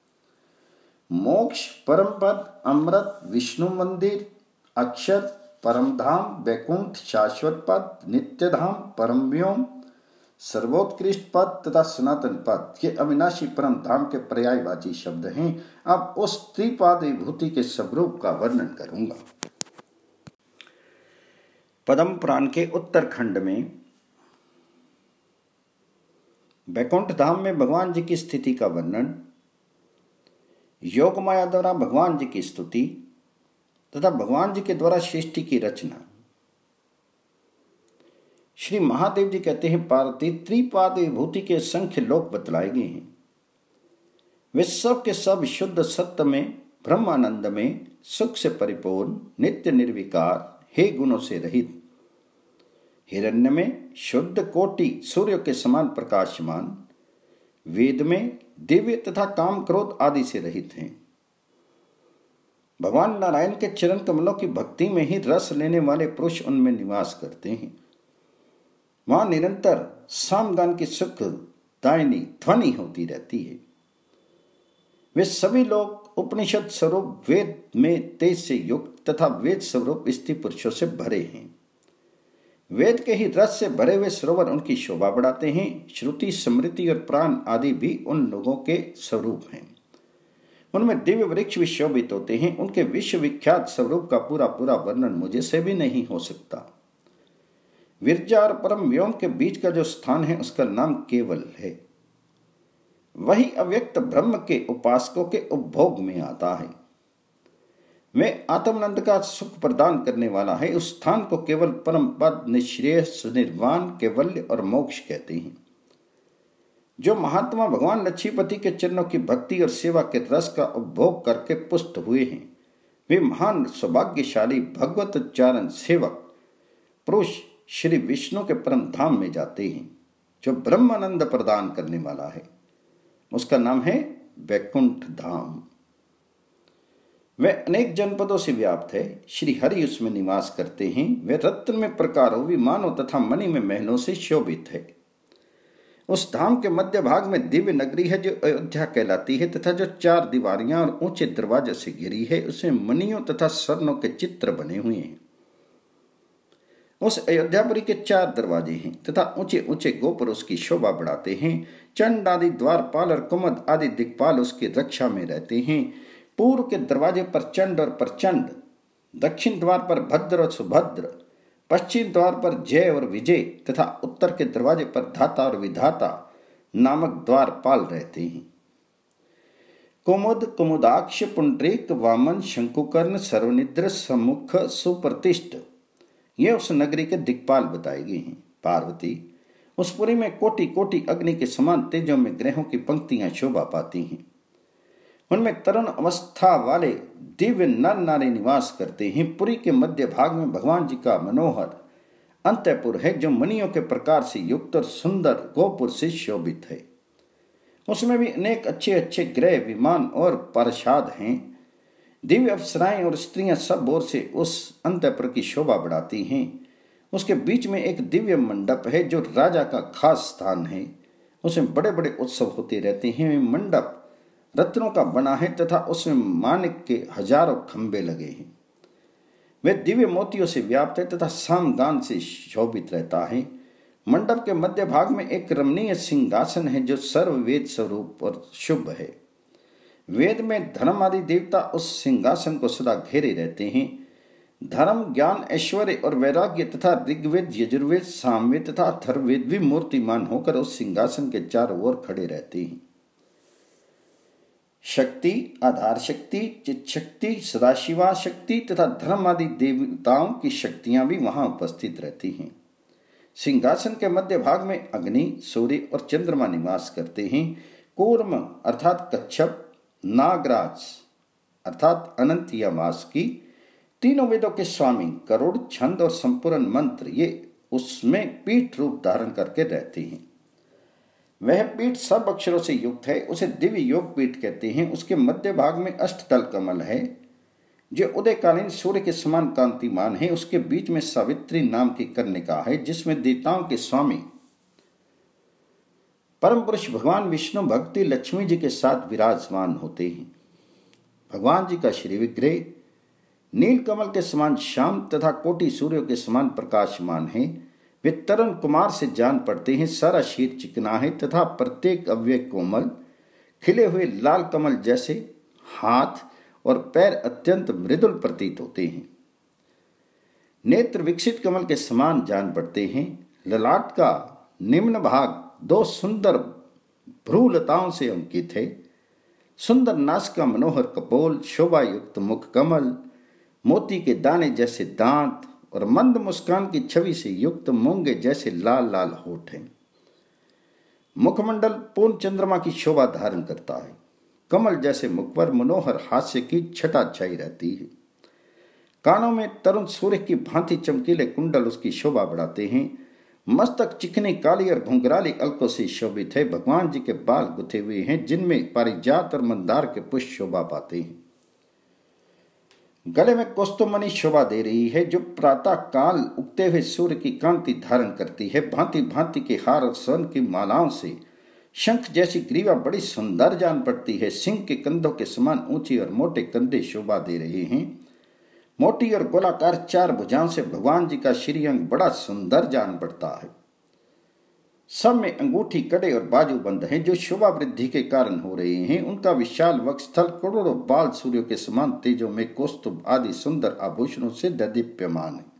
मोक्ष, परम पद, अमृत, विष्णु मंदिर, अक्षर, परम धाम, वैकुंठ, शाश्वत पद, नित्य धाम, परम व्योम, सर्वोत्कृष्ट पद तथा सनातन पद, ये अविनाशी परम धाम के पर्यायवाची शब्द हैं। अब उस त्रिपाद विभूति के स्वरूप का वर्णन करूंगा। पद्म पुराण के उत्तरखंड में वैकुंठ धाम में भगवान जी की स्थिति का वर्णन, योग माया द्वारा भगवान जी की स्तुति तथा भगवान जी के द्वारा सृष्टि की रचना। श्री महादेव जी कहते हैं, पार्वती, त्रिपाद विभूति के संख्य लोक बतलाए गए हैं। वे सब के सब शुद्ध सत्य में, ब्रह्मानंद में, सुख से परिपूर्ण, नित्य निर्विकार, हे गुणों से रहित, हिरण्य में शुद्ध कोटि सूर्य के समान प्रकाशमान, वेद में दिव्य तथा काम क्रोध आदि से रहित हैं। भगवान नारायण के चरण कमलों की भक्ति में ही रस लेने वाले पुरुष उनमें निवास करते हैं। वहां निरंतर सामगान की सुख दायनी ध्वनि होती रहती है। वे सभी लोग उपनिषद स्वरूप वेद में तेज से युक्त तथा वेद स्वरूप स्त्री पुरुषों से भरे हैं। वेद के ही रस से भरे हुए सरोवर उनकी शोभा बढ़ाते हैं। श्रुति, स्मृति और प्राण आदि भी उन लोगों के स्वरूप हैं। उनमें दिव्य वृक्ष भी शोभित होते हैं। उनके विश्व विख्यात स्वरूप का पूरा पूरा वर्णन मुझे से भी नहीं हो सकता। विरजा और परम व्योम के बीच का जो स्थान है उसका नाम केवल है। वही अव्यक्त ब्रह्म के उपासकों के उपभोग में आता है। वे आत्मानंद का सुख प्रदान करने वाला है। उस स्थान को केवल परम पद, निश्रेय, सुनिर्वाण, कैवल्य और मोक्ष कहते हैं। जो महात्मा भगवान लक्ष्मीपति के चरणों की भक्ति और सेवा के रस का उपभोग करके पुष्ट हुए हैं, वे महान सौभाग्यशाली भगवत उच्चारण सेवक पुरुष श्री विष्णु के परम धाम में जाते हैं, जो ब्रह्मानंद प्रदान करने वाला है। उसका नाम है वैकुंठ धाम। वह अनेक जनपदों से व्याप्त है। श्री हरि उसमें निवास करते हैं। वह रत्न में प्रकारों, विमानों तथा मणि में महलों से शोभित है। उस धाम के मध्य भाग में दिव्य नगरी है जो अयोध्या कहलाती है तथा जो चार दीवारियां और ऊंचे दरवाजे से घिरी है। उसमें मणियों तथा स्वर्णों के चित्र बने हुए हैं। उस अयोध्यापुरी के चार दरवाजे हैं तथा ऊंचे ऊंचे गोपुर उसकी शोभा बढ़ाते हैं। चंड आदि द्वारपाल और कुमुद आदि दिक्पाल उसकी रक्षा में रहते हैं। पूर्व के दरवाजे पर चंड और प्रचंड, दक्षिण द्वार पर भद्र और सुभद्र, पश्चिम द्वार पर जय और विजय तथा उत्तर के दरवाजे पर धाता और विधाता नामक द्वारपाल रहते हैं। कुमुद, कुमुदाक्ष, पुंडरीक, वामन, शंकुकर्ण, सर्वनिद्र, सम्मुख, सुप्रतिष्ठ, ये उस नगरी के दिक्पाल बताए गए हैं। पार्वती, उस पुरी में कोटि कोटि अग्नि के समान तेजों में ग्रहों की पंक्तियां शोभा पाती हैं। उनमें तरुण अवस्था वाले दिव्य नर नारी निवास करते हैं। पुरी के मध्य भाग में भगवान जी का मनोहर अंतःपुर है, जो मणियों के प्रकार से युक्त और सुंदर गोपुर से शोभित है। उसमें भी अनेक अच्छे अच्छे ग्रह, विमान और पार्षद हैं। दिव्य अप्सराएं और स्त्रियां सब ओर से उस अंतःपुर की शोभा बढ़ाती हैं। उसके बीच में एक दिव्य मंडप है जो राजा का खास स्थान है। उसमें बड़े बड़े उत्सव होते रहते हैं। मंडप रत्नों का बना है तथा उसमें माणिक के हजारों खंभे लगे हैं। वे दिव्य मोतियों से व्याप्त है तथा सामगान से शोभित रहता है। मंडप के मध्य भाग में एक रमणीय सिंहासन है जो सर्ववेद स्वरूप और शुभ है। वेद में धर्म आदि देवता उस सिंहासन को सदा घेरे रहते हैं। धर्म, ज्ञान, ऐश्वर्य और वैराग्य तथा ऋग्वेद, यजुर्वेद, सामवेद तथा अथर्ववेद भी मूर्तिमान होकर उस सिंहासन के चारों ओर खड़े रहते हैं। शक्ति, आधार शक्ति, चित शक्ति, सदाशिवा शक्ति तथा धर्म आदि देवताओं की शक्तियां भी वहां उपस्थित रहती हैं। सिंहासन के मध्य भाग में अग्नि, सूर्य और चंद्रमा निवास करते हैं। कूर्म अर्थात कच्छप, नागराज अर्थात अनंत यामास की, तीनों वेदों के स्वामी, करोड़, छंद और संपूर्ण मंत्र, ये उसमें पीठ रूप धारण करके रहते हैं। वह पीठ सब अक्षरों से युक्त है। उसे दिव्य योग पीठ कहते हैं। उसके मध्य भाग में अष्टदल कमल है जो उदयकालीन सूर्य के समान कांतिमान है। उसके बीच में सावित्री नाम की कर्णिका है जिसमें देवताओं के स्वामी परम पुरुष भगवान विष्णु भक्ति लक्ष्मी जी के साथ विराजमान होते हैं। भगवान जी का श्री विग्रह नील कमल के समान श्याम तथा कोटि सूर्यों के समान प्रकाशमान है। वे तरुण कुमार से जान पड़ते हैं। सारा शीर चिकना है तथा प्रत्येक अवयव कोमल, खिले हुए लाल कमल जैसे हाथ और पैर अत्यंत मृदुल प्रतीत होते हैं। नेत्र विकसित कमल के समान जान पड़ते हैं। ललाट का निम्न भाग दो सुंदर भ्रूलताओं से अंकित है। सुंदर नास का मनोहर कपोल, शोभा युक्त मुख कमल, मोती के दाने जैसे दांत और मंद मुस्कान की छवि से युक्त मूंगे जैसे लाल लाल होठ हैं। मुखमंडल पूर्ण चंद्रमा की शोभा धारण करता है। कमल जैसे मुख पर मनोहर हास्य की छटा छाई रहती है। कानों में तरुण सूर्य की भांति चमकीले कुंडल उसकी शोभा बढ़ाते हैं। मस्तक चिकनी काली और घुंघराली अलकों से शोभित है। भगवान जी के बाल गुथे हुए हैं जिनमें पारिजात और मंदार के पुष्प शोभा पाते हैं। गले में कौस्तुभमणि शोभा दे रही है जो प्रातः काल उगते हुए सूर्य की कांति धारण करती है। भांति भांति के हार और स्वर्ण की मालाओं से शंख जैसी ग्रीवा बड़ी सुंदर जान पड़ती है। सिंह के कंधों के समान ऊंची और मोटे कंधे शोभा दे रहे हैं। मोटी और गोलाकार चार भुजाओं से भगवान जी का श्रीअंग बड़ा सुंदर जान पड़ता है। सब में अंगूठी, कड़े और बाजूबंद हैं जो शोभा वृद्धि के कारण हो रहे हैं। उनका विशाल वक्षस्थल करोड़ों बाल सूर्यों के समान तेजों में कौस्तुभ आदि सुंदर आभूषणों से दीप्यमान है।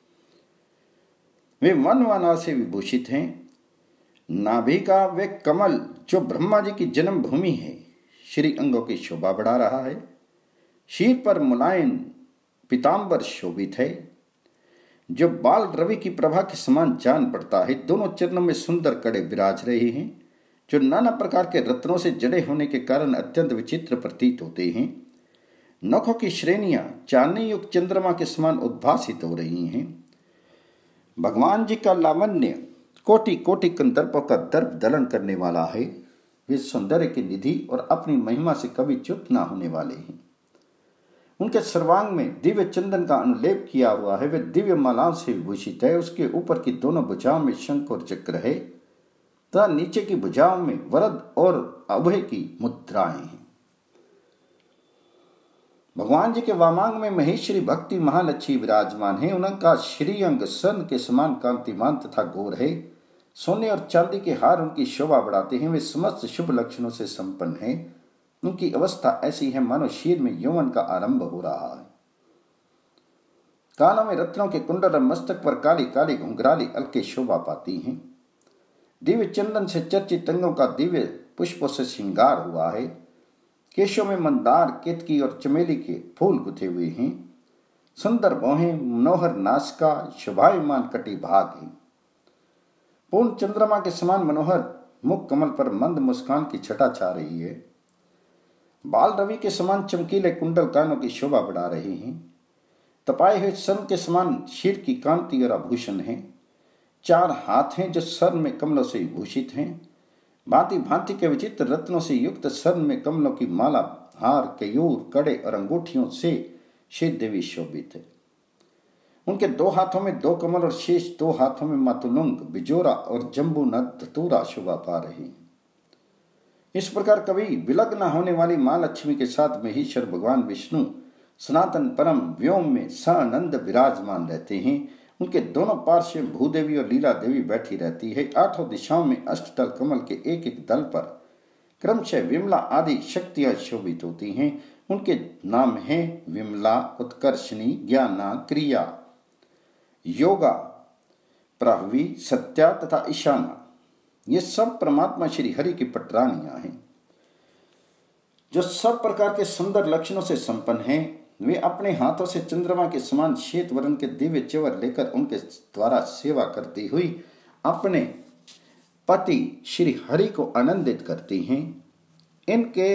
वे वन वना से विभूषित हैं। नाभि का वे कमल जो ब्रह्मा जी की जन्म भूमि है, श्री अंगों की शोभा बढ़ा रहा है। शीर पर मुलायम पीताम्बर शोभित है जो बाल रवि की प्रभा के समान जान पड़ता है। दोनों चरणों में सुंदर कड़े विराज रहे हैं जो नाना प्रकार के रत्नों से जड़े होने के कारण अत्यंत विचित्र प्रतीत होते हैं। नखों की श्रेणियां चांदनी युक्त चंद्रमा के समान उद्भासित हो रही हैं। भगवान जी का लावण्य कोटि कोटि कंदर्पों का दर्प दलन करने वाला है। वे सौंदर्य की निधि और अपनी महिमा से कभी च्युत न होने वाले हैं। उनके सर्वांग में दिव्य चंदन का अनुलेप किया हुआ है। वे दिव्य मालाओं से विभूषित है। उसके ऊपर की दोनों भुजाओं में शंख और चक्र है तथा नीचे की भुजाओं में वरद और अभय की मुद्राएं हैं। भगवान जी के वामांग में महेश्वरी भक्ति महालक्ष्मी विराजमान है। उनका श्रीअंग स्वर्ण के समान कांतिमान तथा गौर है। सोने और चांदी के हार उनकी शोभा बढ़ाते हैं। वे समस्त शुभ लक्षणों से संपन्न हैं। उनकी अवस्था ऐसी है मानो शीर में यौवन का आरंभ हो रहा है। कानों में रत्नों के कुंडल और मस्तक पर काली काली घुंघराली अलके शोभा पाती हैं। दिव्य चंदन से चर्चित अंगों का दिव्य पुष्पों से श्रृंगार हुआ है। केशों में मंदार, केतकी और चमेली के फूल गुथे हुए हैं। सुंदर भौहें, मनोहर नासिका, शोभायमान कटी भाग है। पूर्ण चंद्रमा के समान मनोहर मुख कमल पर मंद मुस्कान की छटा छा रही है। बाल रवि के समान चमकीले कुंडल कानों की शोभा बढ़ा रहे हैं। तपाए हुए स्वर्ण के समान शीर की कांति और आभूषण है। चार हाथ हैं जो स्वर्ण में कमलों से विभूषित हैं। भांति भांति के विचित्र रत्नों से युक्त स्वर्ण में कमलों की माला, हार, कयूर, कड़े और अंगूठियों से श्री देवी शोभित है। उनके दो हाथों में दो कमल और शेष दो हाथों में मातुलुंग, बिजोरा और जम्बू नद धतूरा शोभा पा रहे हैं। इस प्रकार कभी विलग न होने वाली मां लक्ष्मी के साथ महेश्वर भगवान विष्णु सनातन परम व्योम में सानंद विराजमान रहते हैं। उनके दोनों पार्श्व भूदेवी और लीला देवी बैठी रहती है। आठों दिशाओं में अष्टदल कमल के एक एक दल पर क्रमशः विमला आदि शक्तियां शोभित होती हैं। उनके नाम हैं विमला, उत्कर्षणी, ज्ञाना, क्रिया, योगा, प्रहवी, सत्या तथा ईशाना। ये सब परमात्मा श्री हरि की पटरानियां हैं जो सब प्रकार के सुंदर लक्षणों से संपन्न हैं। वे अपने हाथों से चंद्रमा के समान श्वेत वर्ण के दिव्य च्यवर लेकर उनके द्वारा सेवा करती हुई अपने पति श्री हरि को आनंदित करती हैं। इनके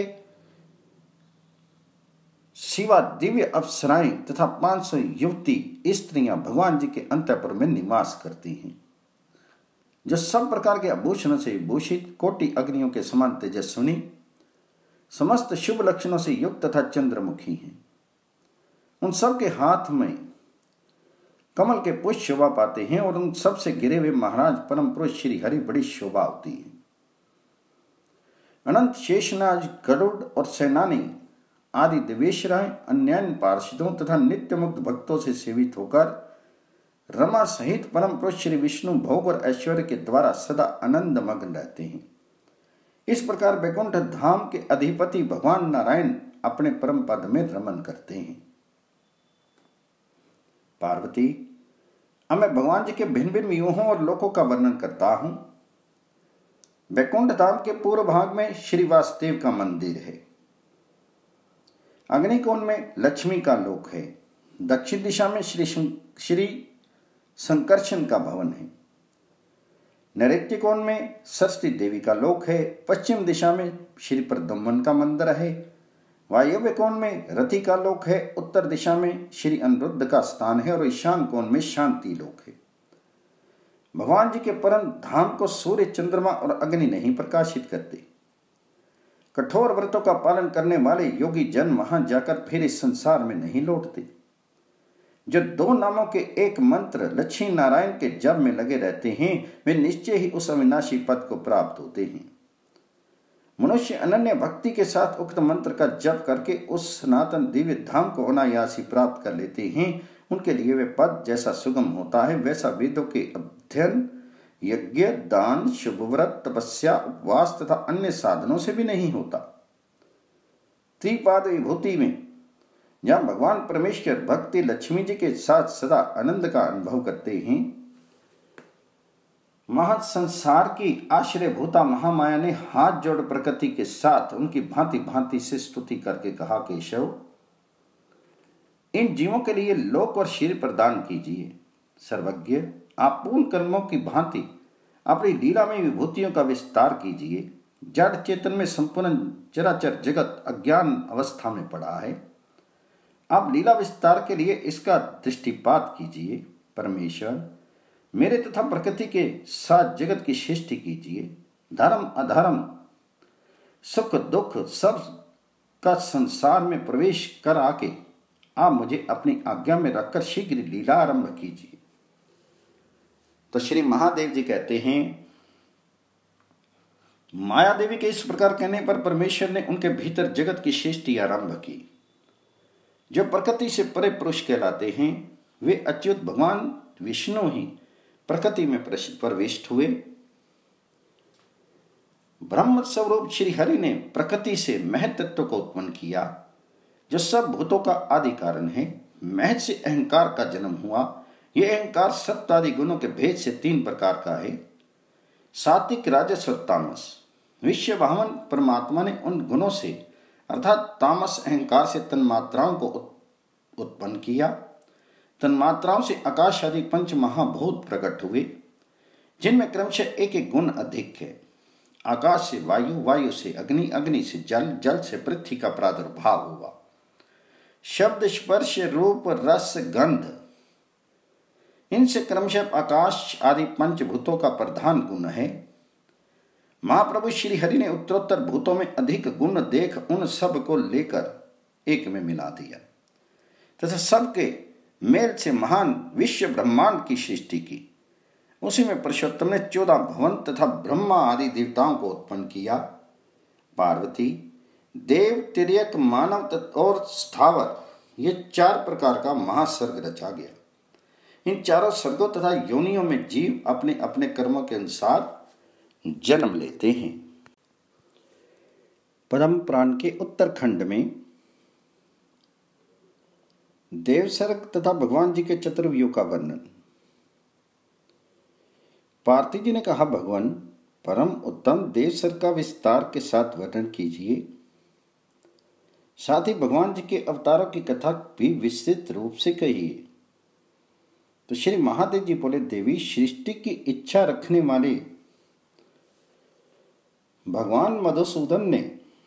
सिवा दिव्य अप्सराएं तथा पांच सौ युवती स्त्रियां भगवान जी के अंतःपुर में निवास करती हैं जो सब प्रकार के आभूषणों से विभूषित, कोटि अग्नियों के समान तेजस्विनी, समस्त शुभ लक्षणों से युक्त तथा चंद्रमुखी हैं। उन सब के हाथ में कमल के पुष्प शोभा पाते हैं और उन सब से घिरे हुए महाराज परम पुरुष श्री हरि बड़ी शोभा होती है। अनंत शेषनाग, गरुड़ और सेनानी आदि देवेश्वराएं अन्य पार्षदों तथा नित्य मुक्त भक्तों से सेवित होकर रमा सहित परम पुरुष श्री विष्णु भोग और ऐश्वर्य के द्वारा सदा आनंद मग्न रहते हैं। इस प्रकार वैकुंठ धाम के अधिपति भगवान नारायण अपने परम पद में रमन करते हैं। पार्वती, अब मैं भगवान जी के भिन्न भिन्न व्यूहों और लोकों का वर्णन करता हूं। वैकुंठ धाम के पूर्व भाग में श्री वासुदेव का मंदिर है। अग्निकोण में लक्ष्मी का लोक है। दक्षिण दिशा में श्री श्री संकर्षण का भवन है। नैऋत्य कोण में सरस्वती देवी का लोक है। पश्चिम दिशा में श्री प्रद्युम्न का मंदिर है। वायव्य कोण में रति का लोक है। उत्तर दिशा में श्री अनिरुद्ध का स्थान है और ईशान कोण में शांति लोक है। भगवान जी के परम धाम को सूर्य, चंद्रमा और अग्नि नहीं प्रकाशित करते। कठोर व्रतों का पालन करने वाले योगी जन वहां जाकर फिर इस संसार में नहीं लौटते। जो दो नामों के एक मंत्र लक्ष्मी नारायण के जप में लगे रहते हैं वे निश्चय ही उस अविनाशी पद को प्राप्त होते हैं। मनुष्य अनन्य भक्ति के साथ उक्त मंत्र का जप करके उस सनातन दिव्य धाम को अनायास ही प्राप्त कर लेते हैं। उनके लिए वे पद जैसा सुगम होता है, वैसा वेदों के अध्ययन, यज्ञ, दान, शुभ व्रत, तपस्या, उपवास तथा अन्य साधनों से भी नहीं होता। त्रिपाद विभूति में जहाँ भगवान परमेश्वर भक्ति लक्ष्मी जी के साथ सदा आनंद का अनुभव करते हैं, महत संसार की आश्रय भूता महामाया ने हाथ जोड़ प्रकृति के साथ उनकी भांति भांति से स्तुति करके कहा, केशव, इन जीवों के लिए लोक और शरीर प्रदान कीजिए। सर्वज्ञ, आप पूर्ण कर्मों की भांति अपनी लीला में विभूतियों का विस्तार कीजिए। जड़ चेतन में संपूर्ण चराचर जगत अज्ञान अवस्था में पड़ा है, आप लीला विस्तार के लिए इसका दृष्टिपात कीजिए। परमेश्वर, मेरे तथा प्रकृति के साथ जगत की सृष्टि कीजिए। धर्म अधर्म, सुख दुख सब का संसार में प्रवेश कर आके आप मुझे अपनी आज्ञा में रखकर शीघ्र लीला आरंभ कीजिए। तो श्री महादेव जी कहते हैं, माया देवी के इस प्रकार कहने पर परमेश्वर ने उनके भीतर जगत की सृष्टि आरंभ की। जो प्रकृति से परे पुरुष कहलाते हैं, वे अच्युत भगवान विष्णु ही प्रकृति में प्रविष्ट हुए। ब्रह्म स्वरूप श्री हरि ने प्रकृति से महत तत्व को उत्पन्न किया, जो सब भूतों का आदि कारण है। महत से अहंकार का जन्म हुआ। यह अहंकार सत्य आदि गुणों के भेद से तीन प्रकार का है, सात्विक, राजस और तामस। विश्व भावन परमात्मा ने उन गुणों से अर्थात तामस अहंकार से तन्मात्राओं को उत्पन्न किया। तन्मात्राओं से आकाश आदि पंच महाभूत प्रकट हुए, जिनमें क्रमशः एक एक गुण अधिक है। आकाश से वायु, वायु से अग्नि, अग्नि से जल, जल से पृथ्वी का प्रादुर्भाव हुआ। शब्द, स्पर्श, रूप, रस, गंध, इनसे क्रमशः आकाश आदि पंचभूतों का प्रधान गुण है। महाप्रभु श्री हरि ने उत्तरोत्तर भूतों में अधिक गुण देख उन सब को लेकर एक में मिला दिया तथा सबके मेल से महान विश्व ब्रह्मांड की सृष्टि की। उसी में पुरुषोत्तम ने चौदह भवन तथा ब्रह्मा आदि देवताओं को उत्पन्न किया। पार्वती, देव, तिर्यक, मानव और स्थावर, ये चार प्रकार का महासर्ग रचा गया। इन चारों सर्गों तथा योनियों में जीव अपने अपने कर्मों के अनुसार जन्म लेते हैं। पद्म पुराण के उत्तरखंड में देवसर्ग तथा भगवान जी के चतुर्व्यूह का वर्णन। पार्थी जी ने कहा, भगवान परम उत्तम देवसर्ग का विस्तार के साथ वर्णन कीजिए। साथ ही भगवान जी के अवतारों की कथा भी विस्तृत रूप से कहिए। तो श्री महादेव जी बोले, देवी, सृष्टि की इच्छा रखने वाले भगवान मधुसूदन ने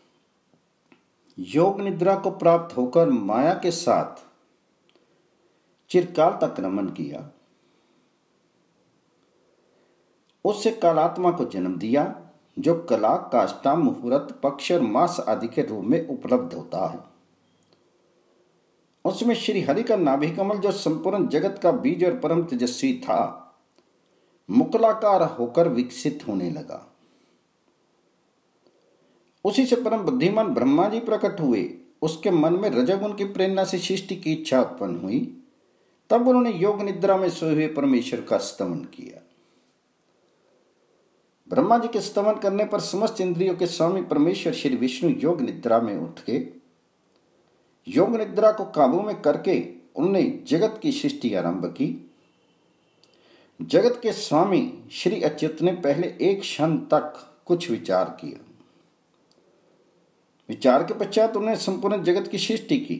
योग निद्रा को प्राप्त होकर माया के साथ चिरकाल तक रमन किया। उससे कालात्मा को जन्म दिया, जो कला, काष्ठा, मुहूर्त, पक्ष और मास आदि के रूप में उपलब्ध होता है। उसमें श्री हरि का नाभि कमल, जो संपूर्ण जगत का बीज और परम तेजस्वी था, मुकुलाकार होकर विकसित होने लगा। उसी से परम बुद्धिमान ब्रह्मा जी प्रकट हुए। उसके मन में रजोगुण की प्रेरणा से सृष्टि की इच्छा उत्पन्न हुई। तब उन्होंने योग निद्रा में सोए हुए परमेश्वर का स्तमन किया। ब्रह्मा जी के स्तमन करने पर समस्त इंद्रियों के स्वामी परमेश्वर श्री विष्णु योग निद्रा में उठ के योग निद्रा को काबू में करके उन्होंने जगत की सृष्टि आरंभ की। जगत के स्वामी श्री अच्युत ने पहले एक क्षण तक कुछ विचार किया। विचार के पश्चात उन्होंने संपूर्ण जगत की सृष्टि की।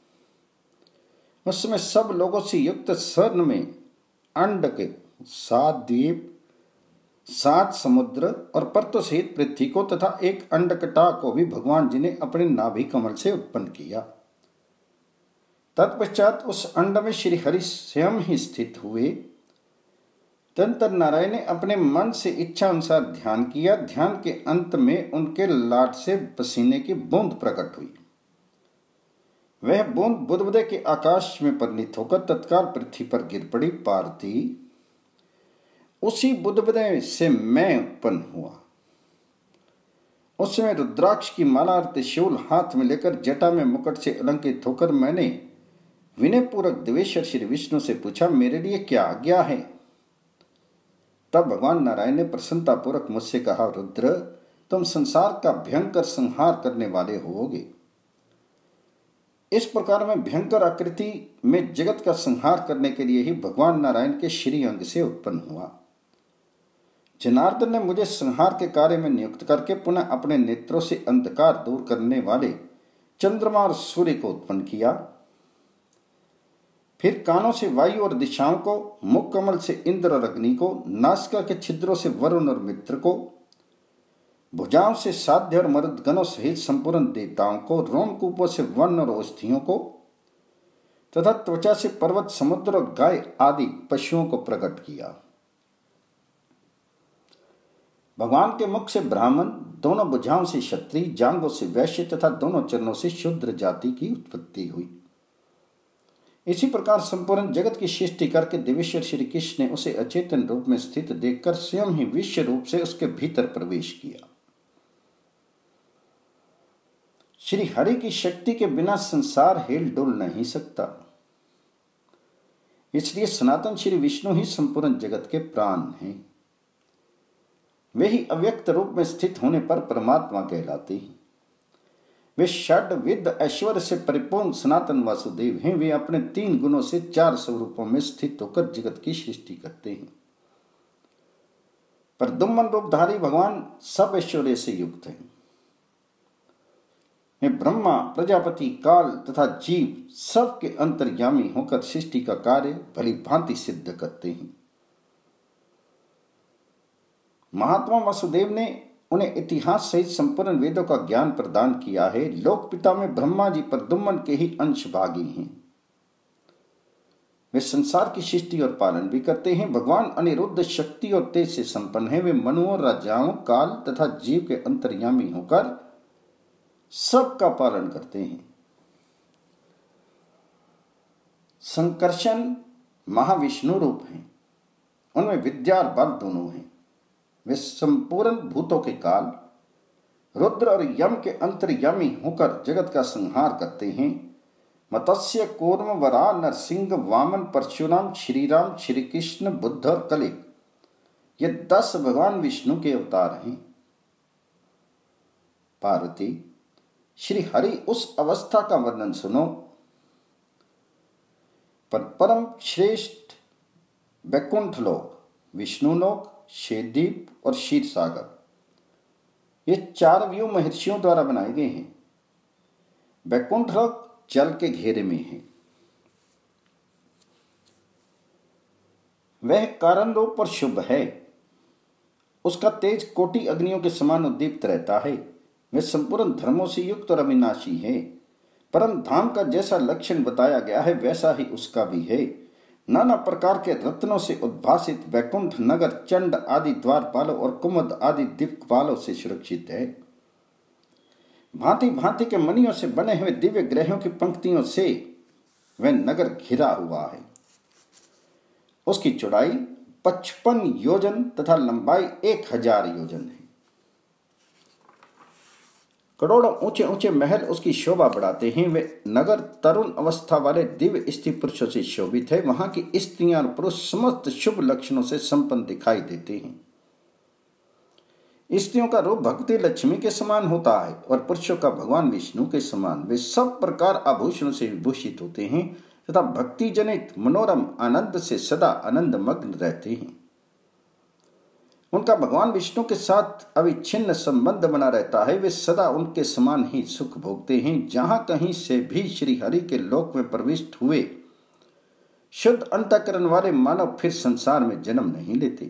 उस समय सब लोगों से युक्त स्वर्ण में अंड के सात द्वीप, सात समुद्र और पर्वतों सहित पृथ्वी को तथा एक अंडकटा को भी भगवान जी ने अपने नाभि कमल से उत्पन्न किया। तत्पश्चात उस अंड में श्री हरि स्वयं ही स्थित हुए। तदनंतर नारायण ने अपने मन से इच्छा अनुसार ध्यान किया। ध्यान के अंत में उनके लाट से पसीने की बूंद प्रकट हुई। वह बूंद बुदबुदे के आकाश में परिणित होकर तत्काल पृथ्वी पर गिर पड़ी। पार्थी, उसी बुदबुदे से मैं उत्पन्न हुआ। उस समय रुद्राक्ष की माला और त्रिशूल हाथ में लेकर जटा में मुकुट से अलंकृत होकर मैंने विनयपूर्वक देवेश्वर श्री विष्णु से पूछा, मेरे लिए क्या आज्ञा है? तब भगवान नारायण ने प्रसन्नतापूर्वक मुझसे कहा, रुद्र, तुम संसार का भयंकर संहार करने वाले होगे। इस प्रकार में भयंकर आकृति में जगत का संहार करने के लिए ही भगवान नारायण के श्री अंग से उत्पन्न हुआ। जनार्दन ने मुझे संहार के कार्य में नियुक्त करके पुनः अपने नेत्रों से अंधकार दूर करने वाले चंद्रमा और सूर्य को उत्पन्न किया। फिर कानों से वायु और दिशाओं को, मुख कमल से इंद्र और अग्नि को, नासिका के छिद्रों से वरुण और मित्र को, भुजाओं से साध्य और मरुदगणों सहित संपूर्ण देवताओं को, रोमकूपों से वन और औषधियों को तथा त्वचा से पर्वत, समुद्र और गाय आदि पशुओं को प्रकट किया। भगवान के मुख से ब्राह्मण, दोनों भुजाओं से क्षत्रिय, जांघों से वैश्य तथा दोनों चरणों से शूद्र जाति की उत्पत्ति हुई। इसी प्रकार संपूर्ण जगत की सृष्टि करके देवेश्वर श्री कृष्ण ने उसे अचेतन रूप में स्थित देखकर स्वयं ही विश्व रूप से उसके भीतर प्रवेश किया। श्री हरि की शक्ति के बिना संसार हिल डुल नहीं सकता। इसलिए सनातन श्री विष्णु ही संपूर्ण जगत के प्राण हैं। वे ही अव्यक्त रूप में स्थित होने पर परमात्मा कहलाते हैं। वे षड विद ऐश्वर्य से परिपूर्ण सनातन वासुदेव हैं। वे अपने तीन गुणों से चार स्वरूपों में स्थित होकर जगत की सृष्टि करते हैं। पर दुम्मन रूपधारी भगवान सब ऐश्वर्य से युक्त हैं। वे ब्रह्मा, प्रजापति, काल तथा जीव सबके अंतर्यामी होकर सृष्टि का कार्य भली भांति सिद्ध करते हैं। महात्मा वासुदेव ने उन्हें इतिहास सहित संपूर्ण वेदों का ज्ञान प्रदान किया है। लोक पिता में ब्रह्मा जी प्रद्युम्न के ही अंश भागी हैं। वे संसार की सृष्टि और पालन भी करते हैं। भगवान अनिरुद्ध शक्ति और तेज से संपन्न है। वे मनुओं, राजाओं, काल तथा जीव के अंतर्यामी होकर सबका पालन करते हैं। संकर्षण महाविष्णु रूप हैं। उनमें विद्या और बल दोनों हैं। वे संपूर्ण भूतों के काल, रुद्र और यम के अंतर्यामी होकर जगत का संहार करते हैं। मत्स्य, कूर्म, वराह, नरसिंह, वामन, परशुराम, श्रीराम, श्री कृष्ण, बुद्ध और कलिक, ये दस भगवान विष्णु के अवतार हैं। पार्वती, श्री हरि उस अवस्था का वर्णन सुनो पर परम श्रेष्ठ वैकुंठ लोक, विष्णु लोक, शेदीप और क्षीर सागर, ये चार व्यू महर्षियों द्वारा बनाए गए हैं। वैकुंठ लोक जल के घेरे में है। वह कारण रूप और शुभ है। उसका तेज कोटि अग्नियों के समान उद्दीप्त रहता है। वह संपूर्ण धर्मों से युक्त और अविनाशी है। परम धाम का जैसा लक्षण बताया गया है वैसा ही उसका भी है। नाना प्रकार के रत्नों से उद्भासित वैकुंठ नगर चंड आदि द्वारपालों और कुमुद आदि दिक्पालों से सुरक्षित है। भांति भांति के मणियों से बने हुए दिव्य ग्रहों की पंक्तियों से वह नगर घिरा हुआ है। उसकी चौड़ाई पचपन योजन तथा लंबाई एक हजार योजन है। करोड़ों ऊंचे ऊंचे महल उसकी शोभा बढ़ाते हैं। वे नगर तरुण अवस्था वाले दिव्य स्त्री पुरुषों से शोभित है। वहां की स्त्रियां और पुरुष समस्त शुभ लक्षणों से संपन्न दिखाई देते हैं। स्त्रियों का रूप भक्ति लक्ष्मी के समान होता है और पुरुषों का भगवान विष्णु के समान। वे सब प्रकार आभूषणों से विभूषित होते हैं तथा भक्ति जनित मनोरम आनंद से सदा आनंद मग्न रहते हैं। उनका भगवान विष्णु के साथ अविच्छिन्न संबंध बना रहता है। वे सदा उनके समान ही सुख भोगते हैं। जहां कहीं से भी श्री हरि के लोक में प्रविष्ट हुए शुद्ध अंतःकरण वाले मानव फिर संसार में जन्म नहीं लेते।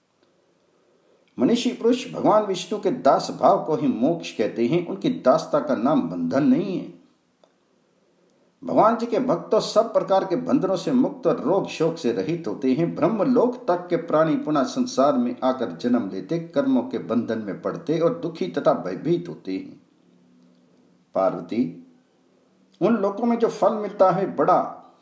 मनीषी पुरुष भगवान विष्णु के दास भाव को ही मोक्ष कहते हैं। उनकी दासता का नाम बंधन नहीं है। भगवान जी के भक्त तो सब प्रकार के बंधनों से मुक्त और रोग शोक से रहित होते हैं। ब्रह्मलोक तक के प्राणी पुनः संसार में आकर जन्म लेते, कर्मों के बंधन में पड़ते और दुखी तथा भयभीत होते हैं। पार्वती, उन लोकों में जो फल मिलता है बड़ा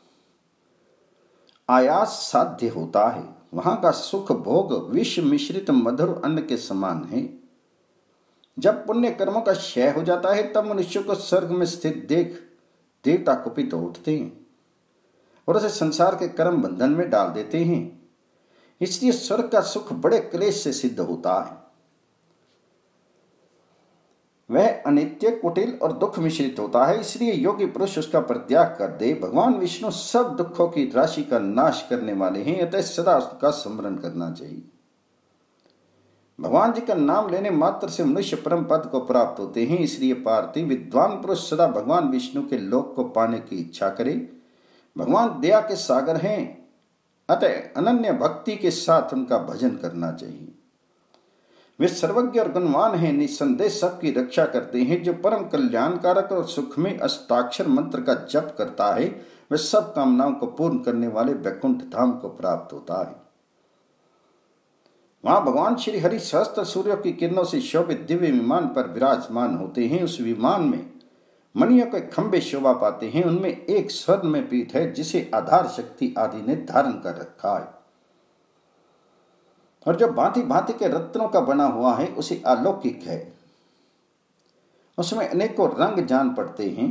आयास साध्य होता है। वहां का सुख भोग विष मिश्रित मधुर अन्न के समान है। जब पुण्य कर्मों का क्षय हो जाता है तब मनुष्य को स्वर्ग में स्थित देख देवता कुपित तो उठते हैं और उसे संसार के कर्म बंधन में डाल देते हैं। इसलिए स्वर्ग का सुख बड़े क्लेश से सिद्ध होता है। वह अनित्य, कुटिल और दुख मिश्रित होता है। इसलिए योगी पुरुष उसका परित्याग कर दे। भगवान विष्णु सब दुखों की राशि का नाश करने वाले हैं, अतः सदा उसका स्मरण करना चाहिए। भगवान जी का नाम लेने मात्र से मनुष्य परम पद को प्राप्त होते हैं। इसलिए पार्थी, विद्वान पुरुष सदा भगवान विष्णु के लोक को पाने की इच्छा करे। भगवान दया के सागर हैं, अतः अनन्य भक्ति के साथ उनका भजन करना चाहिए। वे सर्वज्ञ और गुणवान हैं, निसंदेह सबकी रक्षा करते हैं। जो परम कल्याणकारक और सुख में अष्टाक्षर मंत्र का जप करता है वह सब कामनाओं को पूर्ण करने वाले वैकुंठ धाम को प्राप्त होता है। वहां भगवान श्री हरि सहस्त्र सूर्यों की किरणों से शोभित दिव्य विमान पर विराजमान होते हैं। उस विमान में मणियों के खंभे शोभा पाते हैं। उनमें एक स्वर्ण में पीठ है जिसे आधार शक्ति आदि ने धारण कर रखा है, और जो भांति भांति के रत्नों का बना हुआ है उसे अलौकिक है। उसमें अनेकों रंग जान पड़ते हैं।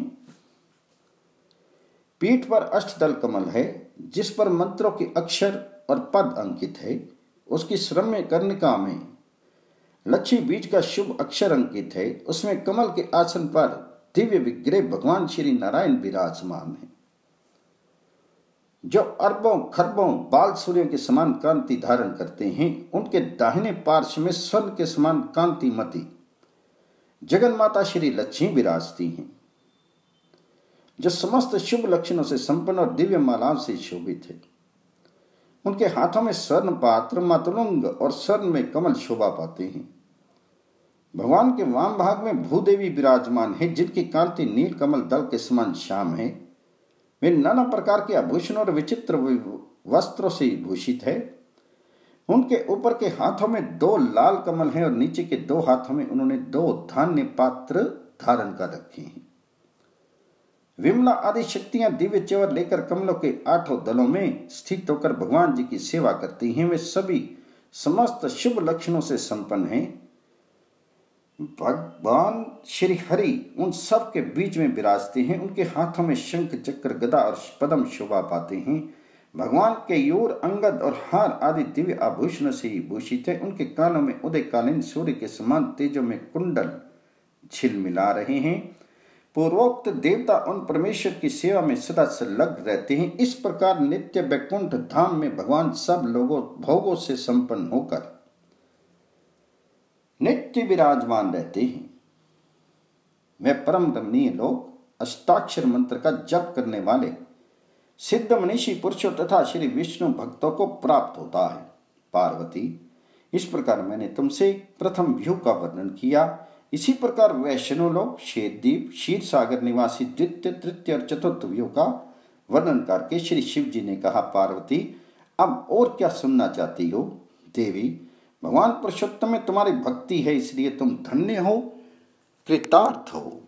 पीठ पर अष्टदल कमल है जिस पर मंत्रों के अक्षर और पद अंकित है। उसकी श्रम्य कर्णिका में लक्ष्मी बीज का शुभ अक्षर अंकित है। उसमें कमल के आसन पर दिव्य विग्रह भगवान श्री नारायण विराजमान है, जो अरबों खरबों बाल सूर्यों के समान कांति धारण करते हैं। उनके दाहिने पार्श्व में स्वर्ण के समान कांतिमती जगन माता श्री लक्ष्मी विराजती हैं, जो समस्त शुभ लक्षणों से संपन्न और दिव्य मालाओं से शोभित है। उनके हाथों में स्वर्ण पात्र, मातुलुंग और स्वर्ण में कमल शोभा पाते हैं। भगवान के वाम भाग में भूदेवी विराजमान है, जिनकी कांति नील कमल दल के समान श्याम है। वे नाना प्रकार के आभूषणों और विचित्र वस्त्रों से भूषित है। उनके ऊपर के हाथों में दो लाल कमल हैं और नीचे के दो हाथों में उन्होंने दो धान्य पात्र धारण कर रखे हैं। विमला आदि शक्तियां दिव्य चेवर लेकर कमलों के आठों दलों में स्थित होकर भगवान जी की सेवा करती हैं। वे सभी समस्त शुभ लक्षणों से संपन्न हैं। भगवान श्री हरि उन सब के बीच में विराजते हैं। उनके हाथों में शंख, चक्र, गदा और पद्म शोभा पाते हैं। भगवान के यूर, अंगद और हार आदि दिव्य आभूषणों से भूषित है। उनके कानों में उदयकालीन सूर्य के समान तेजों में कुंडल झिलमिला रहे हैं। पूर्वोक्त देवता उन परमेश्वर की सेवा में सदा संलग्न रहते हैं। इस प्रकार नित्य वैकुंठ धाम में भगवान सब लोगों भोगों से संपन्न होकर नित्य विराजमान रहते हैं। वे परम रमणीय लोग अष्टाक्षर मंत्र का जप करने वाले सिद्ध मनीषी पुरुषों तथा श्री विष्णु भक्तों को प्राप्त होता है। पार्वती, इस प्रकार मैंने तुमसे प्रथम व्यू का वर्णन किया। इसी प्रकार वैष्णव लोग श्वेतद्वीप, क्षीर सागर निवासी द्वितीय, तृतीय और चतुर्थ व्यू का वर्णन करके श्री शिव जी ने कहा, पार्वती अब और क्या सुनना चाहती हो? देवी, भगवान पुरुषोत्तम में तुम्हारी भक्ति है, इसलिए तुम धन्य हो, कृतार्थ हो।